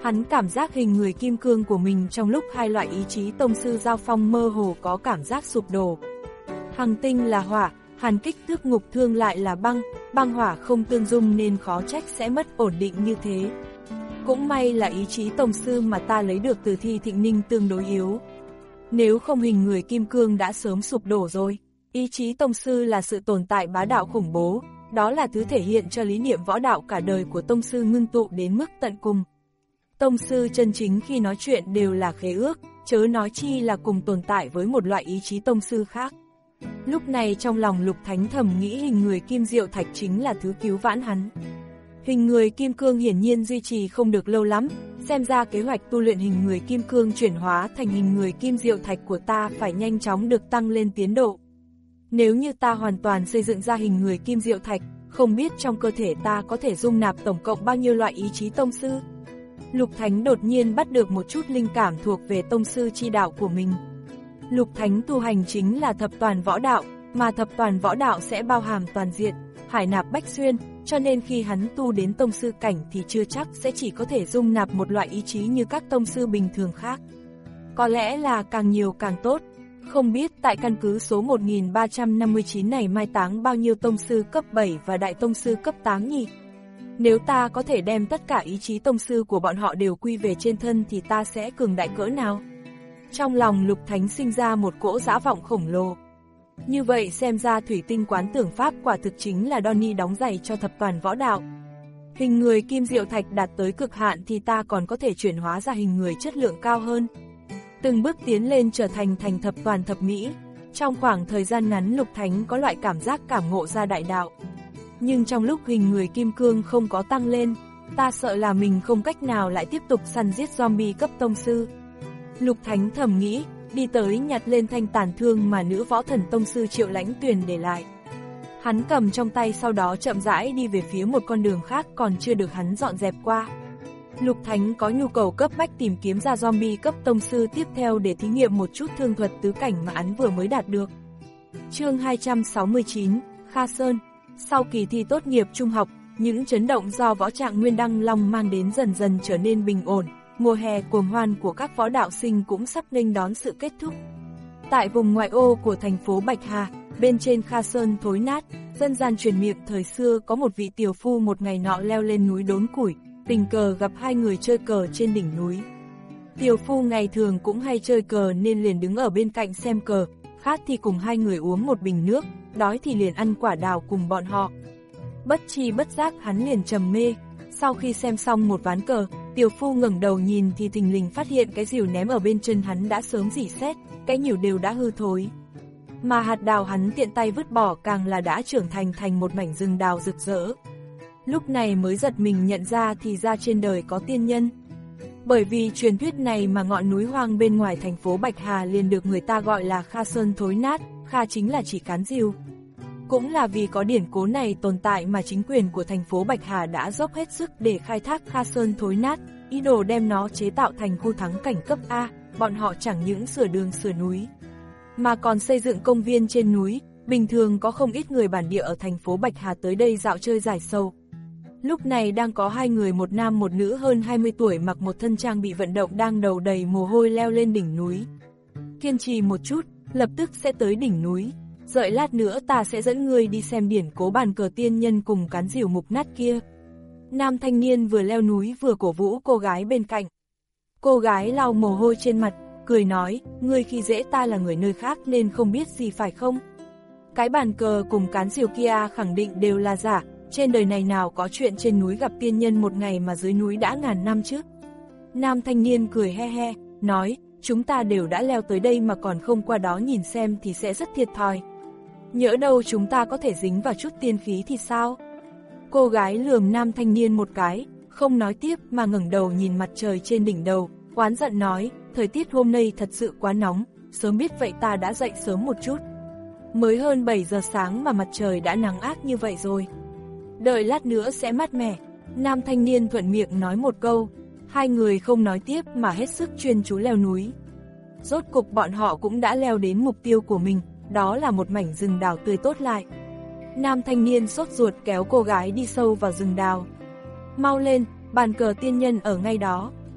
Hắn cảm giác hình người kim cương của mình trong lúc hai loại ý chí tông sư giao phong mơ hồ có cảm giác sụp đổ. Hằng tinh là hỏa, hàn kích tước ngục thương lại là băng, băng hỏa không tương dung nên khó trách sẽ mất ổn định như thế. Cũng may là ý chí tông sư mà ta lấy được từ Thi Thịnh Ninh tương đối yếu. Nếu không hình người kim cương đã sớm sụp đổ rồi. Ý chí tông sư là sự tồn tại bá đạo khủng bố, đó là thứ thể hiện cho lý niệm võ đạo cả đời của tông sư ngưng tụ đến mức tận cùng. Tông sư chân chính khi nói chuyện đều là khế ước, chớ nói chi là cùng tồn tại với một loại ý chí tông sư khác. Lúc này trong lòng Lục Thánh thầm nghĩ hình người kim diệu thạch chính là thứ cứu vãn hắn. Hình người kim cương hiển nhiên duy trì không được lâu lắm, xem ra kế hoạch tu luyện hình người kim cương chuyển hóa thành hình người kim diệu thạch của ta phải nhanh chóng được tăng lên tiến độ. Nếu như ta hoàn toàn xây dựng ra hình người kim diệu thạch, không biết trong cơ thể ta có thể dung nạp tổng cộng bao nhiêu loại ý chí tông sư. Lục Thánh đột nhiên bắt được một chút linh cảm thuộc về tông sư chi đạo của mình. Lục Thánh tu hành chính là thập toàn võ đạo, mà thập toàn võ đạo sẽ bao hàm toàn diện, hải nạp bách xuyên, cho nên khi hắn tu đến tông sư cảnh thì chưa chắc sẽ chỉ có thể dung nạp một loại ý chí như các tông sư bình thường khác. Có lẽ là càng nhiều càng tốt. Không biết tại căn cứ số một nghìn ba trăm năm mươi chín này mai táng bao nhiêu tông sư cấp bảy và đại tông sư cấp tám nhỉ? Nếu ta có thể đem tất cả ý chí tông sư của bọn họ đều quy về trên thân thì ta sẽ cường đại cỡ nào? Trong lòng Lục Thánh sinh ra một cỗ dã vọng khổng lồ. Như vậy xem ra thủy tinh quán tưởng pháp quả thực chính là Donnie đóng giày cho thập toàn võ đạo. Hình người kim diệu thạch đạt tới cực hạn thì ta còn có thể chuyển hóa ra hình người chất lượng cao hơn. Từng bước tiến lên trở thành thành thập toàn thập mỹ. Trong khoảng thời gian ngắn Lục Thánh có loại cảm giác cảm ngộ ra đại đạo. Nhưng trong lúc hình người kim cương không có tăng lên, ta sợ là mình không cách nào lại tiếp tục săn giết zombie cấp tông sư. Lục Thánh thầm nghĩ, đi tới nhặt lên thanh tàn thương mà nữ võ thần tông sư Triệu Lãnh Tuyền để lại. Hắn cầm trong tay sau đó chậm rãi đi về phía một con đường khác còn chưa được hắn dọn dẹp qua. Lục Thánh có nhu cầu cấp bách tìm kiếm ra zombie cấp tông sư tiếp theo để thí nghiệm một chút thương thuật tứ cảnh mà hắn vừa mới đạt được. Chương hai trăm sáu mươi chín, Kha Sơn. Sau kỳ thi tốt nghiệp trung học, những chấn động do võ trạng Nguyên Đăng Long mang đến dần dần trở nên bình ổn. Mùa hè cuồng hoan của các võ đạo sinh cũng sắp nghênh đón sự kết thúc. Tại vùng ngoại ô của thành phố Bạch Hà, bên trên Kha Sơn thối nát, dân gian truyền miệng thời xưa có một vị tiểu phu một ngày nọ leo lên núi đốn củi, tình cờ gặp hai người chơi cờ trên đỉnh núi. Tiểu phu ngày thường cũng hay chơi cờ nên liền đứng ở bên cạnh xem cờ, khát thì cùng hai người uống một bình nước, đói thì liền ăn quả đào cùng bọn họ. Bất chi bất giác hắn liền trầm mê. Sau khi xem xong một ván cờ, tiểu phu ngẩng đầu nhìn thì thình lình phát hiện cái rìu ném ở bên chân hắn đã sớm rỉ sét, cái nhỉu đều đã hư thối. Mà hạt đào hắn tiện tay vứt bỏ càng là đã trưởng thành thành một mảnh rừng đào rực rỡ. Lúc này mới giật mình nhận ra thì ra trên đời có tiên nhân. Bởi vì truyền thuyết này mà ngọn núi hoang bên ngoài thành phố Bạch Hà liền được người ta gọi là Kha Sơn thối nát, Kha chính là chỉ cán rìu. Cũng là vì có điển cố này tồn tại mà chính quyền của thành phố Bạch Hà đã dốc hết sức để khai thác Kha Sơn thối nát, ý đồ đem nó chế tạo thành khu thắng cảnh cấp A, bọn họ chẳng những sửa đường sửa núi, mà còn xây dựng công viên trên núi, bình thường có không ít người bản địa ở thành phố Bạch Hà tới đây dạo chơi giải sầu. Lúc này đang có hai người một nam một nữ hơn hai mươi tuổi mặc một thân trang bị vận động đang đầu đầy mồ hôi leo lên đỉnh núi. Kiên trì một chút, lập tức sẽ tới đỉnh núi. Đợi lát nữa ta sẽ dẫn ngươi đi xem điển cố bàn cờ tiên nhân cùng cán rìu mục nát kia. Nam thanh niên vừa leo núi vừa cổ vũ cô gái bên cạnh. Cô gái lau mồ hôi trên mặt, cười nói, ngươi khi dễ ta là người nơi khác nên không biết gì phải không? Cái bàn cờ cùng cán rìu kia khẳng định đều là giả, trên đời này nào có chuyện trên núi gặp tiên nhân một ngày mà dưới núi đã ngàn năm chứ? Nam thanh niên cười he he, nói, chúng ta đều đã leo tới đây mà còn không qua đó nhìn xem thì sẽ rất thiệt thòi. Nhỡ đâu chúng ta có thể dính vào chút tiên khí thì sao? Cô gái lườm nam thanh niên một cái, không nói tiếp mà ngẩng đầu nhìn mặt trời trên đỉnh đầu, oán giận nói, thời tiết hôm nay thật sự quá nóng, sớm biết vậy ta đã dậy sớm một chút. Mới hơn bảy giờ sáng mà mặt trời đã nắng ác như vậy rồi. Đợi lát nữa sẽ mát mẻ. Nam thanh niên thuận miệng nói một câu, hai người không nói tiếp mà hết sức chuyên chú leo núi. Rốt cục bọn họ cũng đã leo đến mục tiêu của mình, đó là một mảnh rừng đào tươi tốt lại. Nam thanh niên sốt ruột kéo cô gái đi sâu vào rừng đào. Mau lên, bàn cờ tiên nhân ở ngay đó.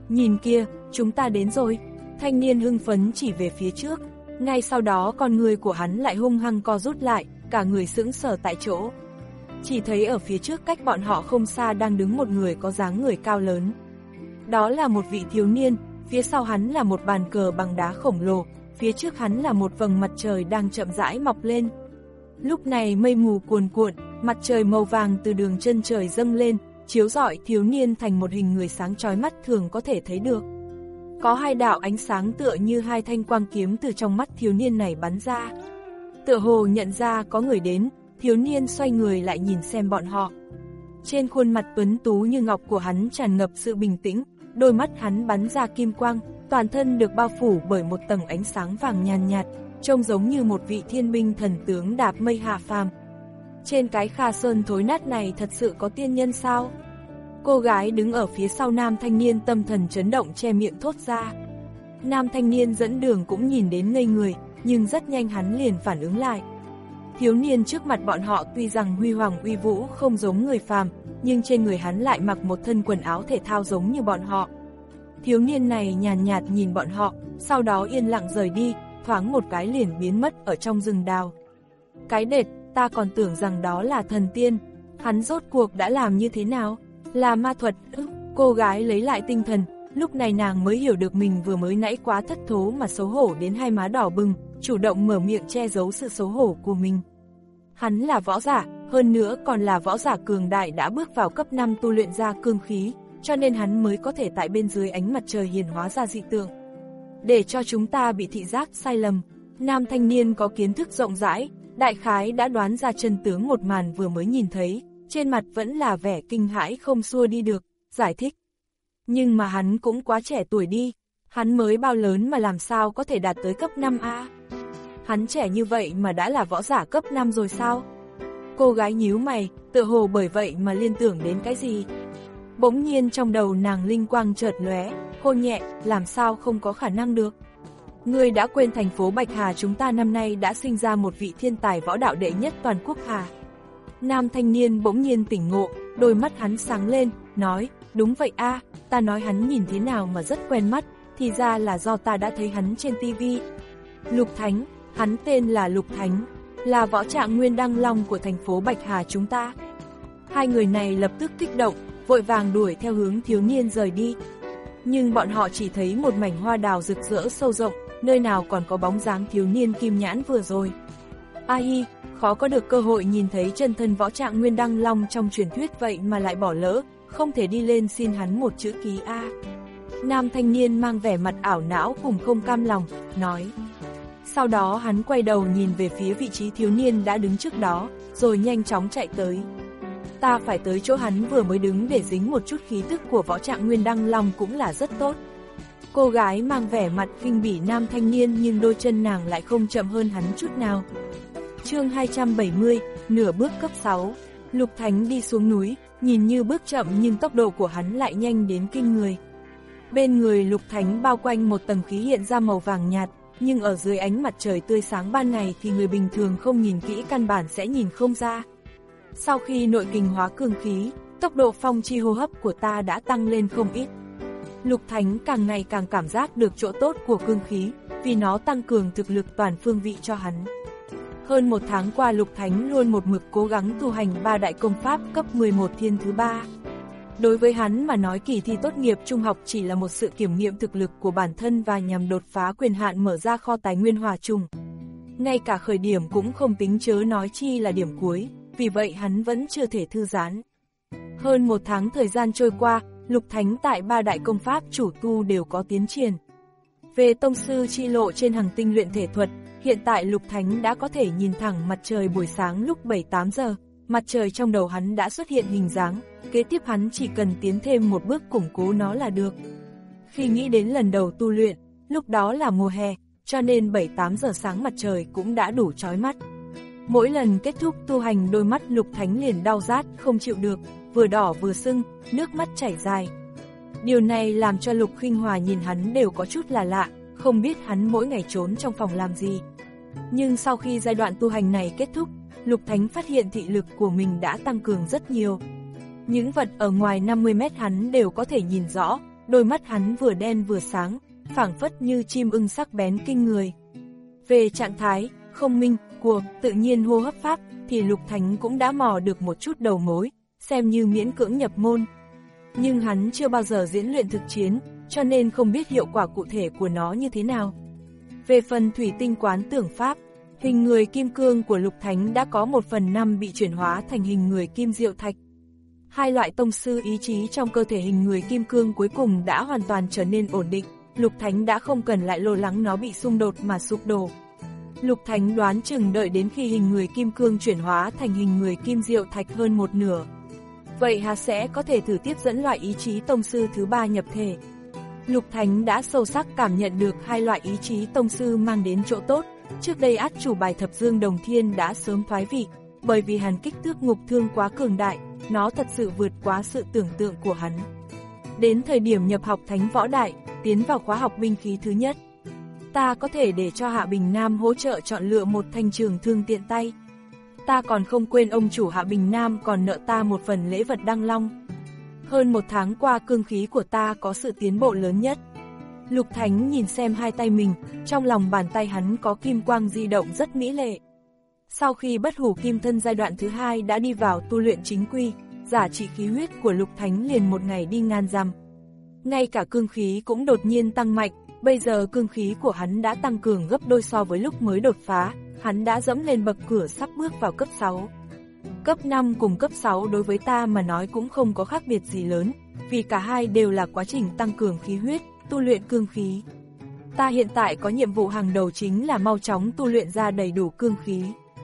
nhìn kia, chúng ta đến rồi. Thanh niên hưng phấn chỉ về phía trước. Ngay sau đó con người của hắn lại hung hăng co rút lại, cả người sững sờ tại chỗ. Chỉ thấy ở phía trước cách bọn họ không xa đang đứng một người có dáng người cao lớn. Đó là một vị thiếu niên, phía sau hắn là một bàn cờ bằng đá khổng lồ, phía trước hắn là một vầng mặt trời đang chậm rãi mọc lên. Lúc này mây mù cuồn cuộn, mặt trời màu vàng từ đường chân trời dâng lên, chiếu rọi thiếu niên thành một hình người sáng chói mắt thường có thể thấy được. Có hai đạo ánh sáng tựa như hai thanh quang kiếm từ trong mắt thiếu niên này bắn ra. Tựa hồ nhận ra có người đến, thiếu niên xoay người lại nhìn xem bọn họ. Trên khuôn mặt tuấn tú như ngọc của hắn tràn ngập sự bình tĩnh, đôi mắt hắn bắn ra kim quang, toàn thân được bao phủ bởi một tầng ánh sáng vàng nhàn nhạt, trông giống như một vị thiên binh thần tướng đạp mây hạ phàm. Trên cái Kha Sơn thối nát này thật sự có tiên nhân sao? Cô gái đứng ở phía sau nam thanh niên tâm thần chấn động che miệng thốt ra. Nam thanh niên dẫn đường cũng nhìn đến ngây người, nhưng rất nhanh hắn liền phản ứng lại. Thiếu niên trước mặt bọn họ tuy rằng huy hoàng uy vũ không giống người phàm, nhưng trên người hắn lại mặc một thân quần áo thể thao giống như bọn họ. Thiếu niên này nhàn nhạt nhìn bọn họ, sau đó yên lặng rời đi, thoáng một cái liền biến mất ở trong rừng đào. Cái đệt, ta còn tưởng rằng đó là thần tiên, hắn rốt cuộc đã làm như thế nào? Là ma thuật ư? Cô gái lấy lại tinh thần, lúc này nàng mới hiểu được mình vừa mới nãy quá thất thố mà xấu hổ đến hai má đỏ bừng, chủ động mở miệng che giấu sự xấu hổ của mình. Hắn là võ giả, hơn nữa còn là võ giả cường đại đã bước vào cấp năm tu luyện ra cương khí, cho nên hắn mới có thể tại bên dưới ánh mặt trời hiển hóa ra dị tượng. Để cho chúng ta bị thị giác sai lầm, nam thanh niên có kiến thức rộng rãi, đại khái đã đoán ra chân tướng một màn vừa mới nhìn thấy, trên mặt vẫn là vẻ kinh hãi không xua đi được, giải thích. Nhưng mà hắn cũng quá trẻ tuổi đi, hắn mới bao lớn mà làm sao có thể đạt tới cấp năm a? Hắn trẻ như vậy mà đã là võ giả cấp năm rồi sao? Cô gái nhíu mày, tựa hồ bởi vậy mà liên tưởng đến cái gì? Bỗng nhiên trong đầu nàng linh quang chợt lóe, cô nhẹ, làm sao không có khả năng được? Ngươi đã quên thành phố Bạch Hà chúng ta năm nay đã sinh ra một vị thiên tài võ đạo đệ nhất toàn quốc hà? Nam thanh niên bỗng nhiên tỉnh ngộ, đôi mắt hắn sáng lên, nói, đúng vậy a, ta nói hắn nhìn thế nào mà rất quen mắt, thì ra là do ta đã thấy hắn trên tivi. Lục Thánh, hắn tên là Lục Thánh, là võ trạng nguyên đăng long của thành phố Bạch Hà chúng ta. Hai người này lập tức kích động, vội vàng đuổi theo hướng thiếu niên rời đi. Nhưng bọn họ chỉ thấy một mảnh hoa đào rực rỡ sâu rộng, nơi nào còn có bóng dáng thiếu niên kim nhãn vừa rồi. A hi, khó có được cơ hội nhìn thấy chân thân võ trạng nguyên đăng long trong truyền thuyết vậy mà lại bỏ lỡ, không thể đi lên xin hắn một chữ ký a. Nam thanh niên mang vẻ mặt ảo não cùng không cam lòng, nói. Sau đó hắn quay đầu nhìn về phía vị trí thiếu niên đã đứng trước đó, rồi nhanh chóng chạy tới. Ta phải tới chỗ hắn vừa mới đứng để dính một chút khí tức của võ trạng nguyên đăng long cũng là rất tốt. Cô gái mang vẻ mặt khinh bỉ nam thanh niên nhưng đôi chân nàng lại không chậm hơn hắn chút nào. Chương hai trăm bảy mươi, nửa bước cấp sáu. Lục Thánh đi xuống núi, nhìn như bước chậm nhưng tốc độ của hắn lại nhanh đến kinh người. Bên người Lục Thánh bao quanh một tầng khí hiện ra màu vàng nhạt, nhưng ở dưới ánh mặt trời tươi sáng ban ngày thì người bình thường không nhìn kỹ căn bản sẽ nhìn không ra. Sau khi nội kình hóa cương khí, tốc độ phong chi hô hấp của ta đã tăng lên không ít. Lục Thánh càng ngày càng cảm giác được chỗ tốt của cương khí, vì nó tăng cường thực lực toàn phương vị cho hắn. Hơn một tháng qua Lục Thánh luôn một mực cố gắng tu hành ba đại công pháp cấp mười một thiên thứ ba. Đối với hắn mà nói kỳ thi tốt nghiệp trung học chỉ là một sự kiểm nghiệm thực lực của bản thân và nhằm đột phá quyền hạn mở ra kho tài nguyên hỏa trùng. Ngay cả khởi điểm cũng không tính chớ nói chi là điểm cuối, vì vậy hắn vẫn chưa thể thư giãn. Hơn một tháng thời gian trôi qua, Lục Thánh tại ba đại công pháp chủ tu đều có tiến triển. Về tông sư chi lộ trên hành tinh luyện thể thuật, hiện tại Lục Thánh đã có thể nhìn thẳng mặt trời buổi sáng lúc bảy tám giờ, mặt trời trong đầu hắn đã xuất hiện hình dáng, kế tiếp hắn chỉ cần tiến thêm một bước củng cố nó là được. Khi nghĩ đến lần đầu tu luyện, lúc đó là mùa hè, cho nên bảy tám giờ sáng mặt trời cũng đã đủ chói mắt. Mỗi lần kết thúc tu hành đôi mắt Lục Thánh liền đau rát không chịu được, vừa đỏ vừa sưng, nước mắt chảy dài. Điều này làm cho Lục Khinh Hòa nhìn hắn đều có chút là lạ, không biết hắn mỗi ngày trốn trong phòng làm gì. Nhưng sau khi giai đoạn tu hành này kết thúc, Lục Thánh phát hiện thị lực của mình đã tăng cường rất nhiều. Những vật ở ngoài năm mươi mét hắn đều có thể nhìn rõ, đôi mắt hắn vừa đen vừa sáng, phảng phất như chim ưng sắc bén kinh người. Về trạng thái, không minh, của, tự nhiên hô hấp pháp, thì Lục Thánh cũng đã mò được một chút đầu mối, xem như miễn cưỡng nhập môn. Nhưng hắn chưa bao giờ diễn luyện thực chiến, cho nên không biết hiệu quả cụ thể của nó như thế nào. Về phần thủy tinh quán tưởng pháp, hình người kim cương của Lục Thánh đã có một phần năm bị chuyển hóa thành hình người kim diệu thạch. Hai loại tông sư ý chí trong cơ thể hình người kim cương cuối cùng đã hoàn toàn trở nên ổn định, Lục Thánh đã không cần lại lo lắng nó bị xung đột mà sụp đổ. Lục Thánh đoán chừng đợi đến khi hình người kim cương chuyển hóa thành hình người kim diệu thạch hơn một nửa. Vậy hắn sẽ có thể thử tiếp dẫn loại ý chí tông sư thứ ba nhập thể. Lục Thánh đã sâu sắc cảm nhận được hai loại ý chí tông sư mang đến chỗ tốt. Trước đây át chủ bài thập dương đồng thiên đã sớm thoái vị, bởi vì hắn kích thước ngục thương quá cường đại, nó thật sự vượt quá sự tưởng tượng của hắn. Đến thời điểm nhập học Thánh Võ Đại, tiến vào khóa học binh khí thứ nhất, ta có thể để cho Hạ Bình Nam hỗ trợ chọn lựa một thanh trường thương tiện tay. Ta còn không quên ông chủ Hạ Bình Nam còn nợ ta một phần lễ vật Đăng Long. Hơn một tháng qua cương khí của ta có sự tiến bộ lớn nhất. Lục Thánh nhìn xem hai tay mình, trong lòng bàn tay hắn có kim quang di động rất mỹ lệ. Sau khi bất hủ kim thân giai đoạn thứ hai đã đi vào tu luyện chính quy, giả trị khí huyết của Lục Thánh liền một ngày đi ngàn dặm. Ngay cả cương khí cũng đột nhiên tăng mạnh, bây giờ cương khí của hắn đã tăng cường gấp đôi so với lúc mới đột phá, hắn đã dẫm lên bậc cửa sắp bước vào cấp sáu. Cấp năm cùng cấp sáu đối với ta mà nói cũng không có khác biệt gì lớn, vì cả hai đều là quá trình tăng cường khí huyết, tu luyện cương khí. Ta hiện tại có nhiệm vụ hàng đầu chính là mau chóng tu luyện ra đầy đủ cương khí.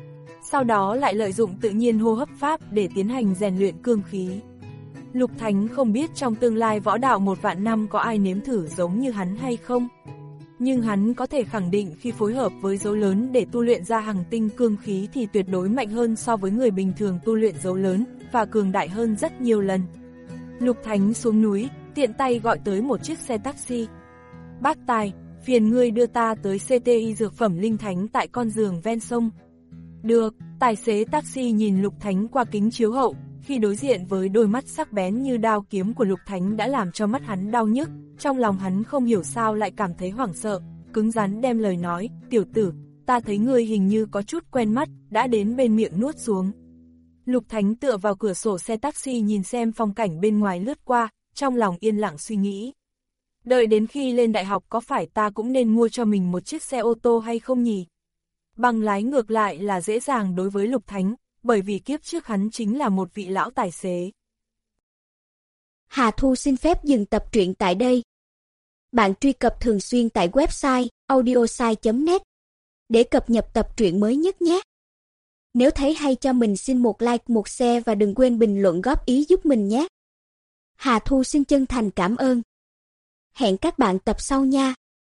Sau đó lại lợi dụng tự nhiên hô hấp pháp để tiến hành rèn luyện cương khí. Lục Thánh không biết trong tương lai võ đạo một vạn năm có ai nếm thử giống như hắn hay không. Nhưng hắn có thể khẳng định khi phối hợp với dấu lớn để tu luyện ra hằng tinh cương khí thì tuyệt đối mạnh hơn so với người bình thường tu luyện dấu lớn, và cường đại hơn rất nhiều lần. Lục Thánh xuống núi, tiện tay gọi tới một chiếc xe taxi. Bác Tài, phiền ngươi đưa ta tới xê tê i dược phẩm linh thánh tại con giường ven sông. Được, tài xế taxi nhìn Lục Thánh qua kính chiếu hậu, khi đối diện với đôi mắt sắc bén như đao kiếm của Lục Thánh đã làm cho mắt hắn đau nhức, trong lòng hắn không hiểu sao lại cảm thấy hoảng sợ, cứng rắn đem lời nói, tiểu tử, ta thấy ngươi hình như có chút quen mắt, đã đến bên miệng nuốt xuống. Lục Thánh tựa vào cửa sổ xe taxi nhìn xem phong cảnh bên ngoài lướt qua, trong lòng yên lặng suy nghĩ. Đợi đến khi lên đại học có phải ta cũng nên mua cho mình một chiếc xe ô tô hay không nhỉ? Bằng lái ngược lại là dễ dàng đối với Lục Thánh, bởi vì kiếp trước hắn chính là một vị lão tài xế. Hà Thu xin phép dừng tập truyện tại đây. Bạn truy cập thường xuyên tại website audiosai chấm net để cập nhật tập truyện mới nhất nhé. Nếu thấy hay cho mình xin một like, một share và đừng quên bình luận góp ý giúp mình nhé. Hà Thu xin chân thành cảm ơn. Hẹn các bạn tập sau nha.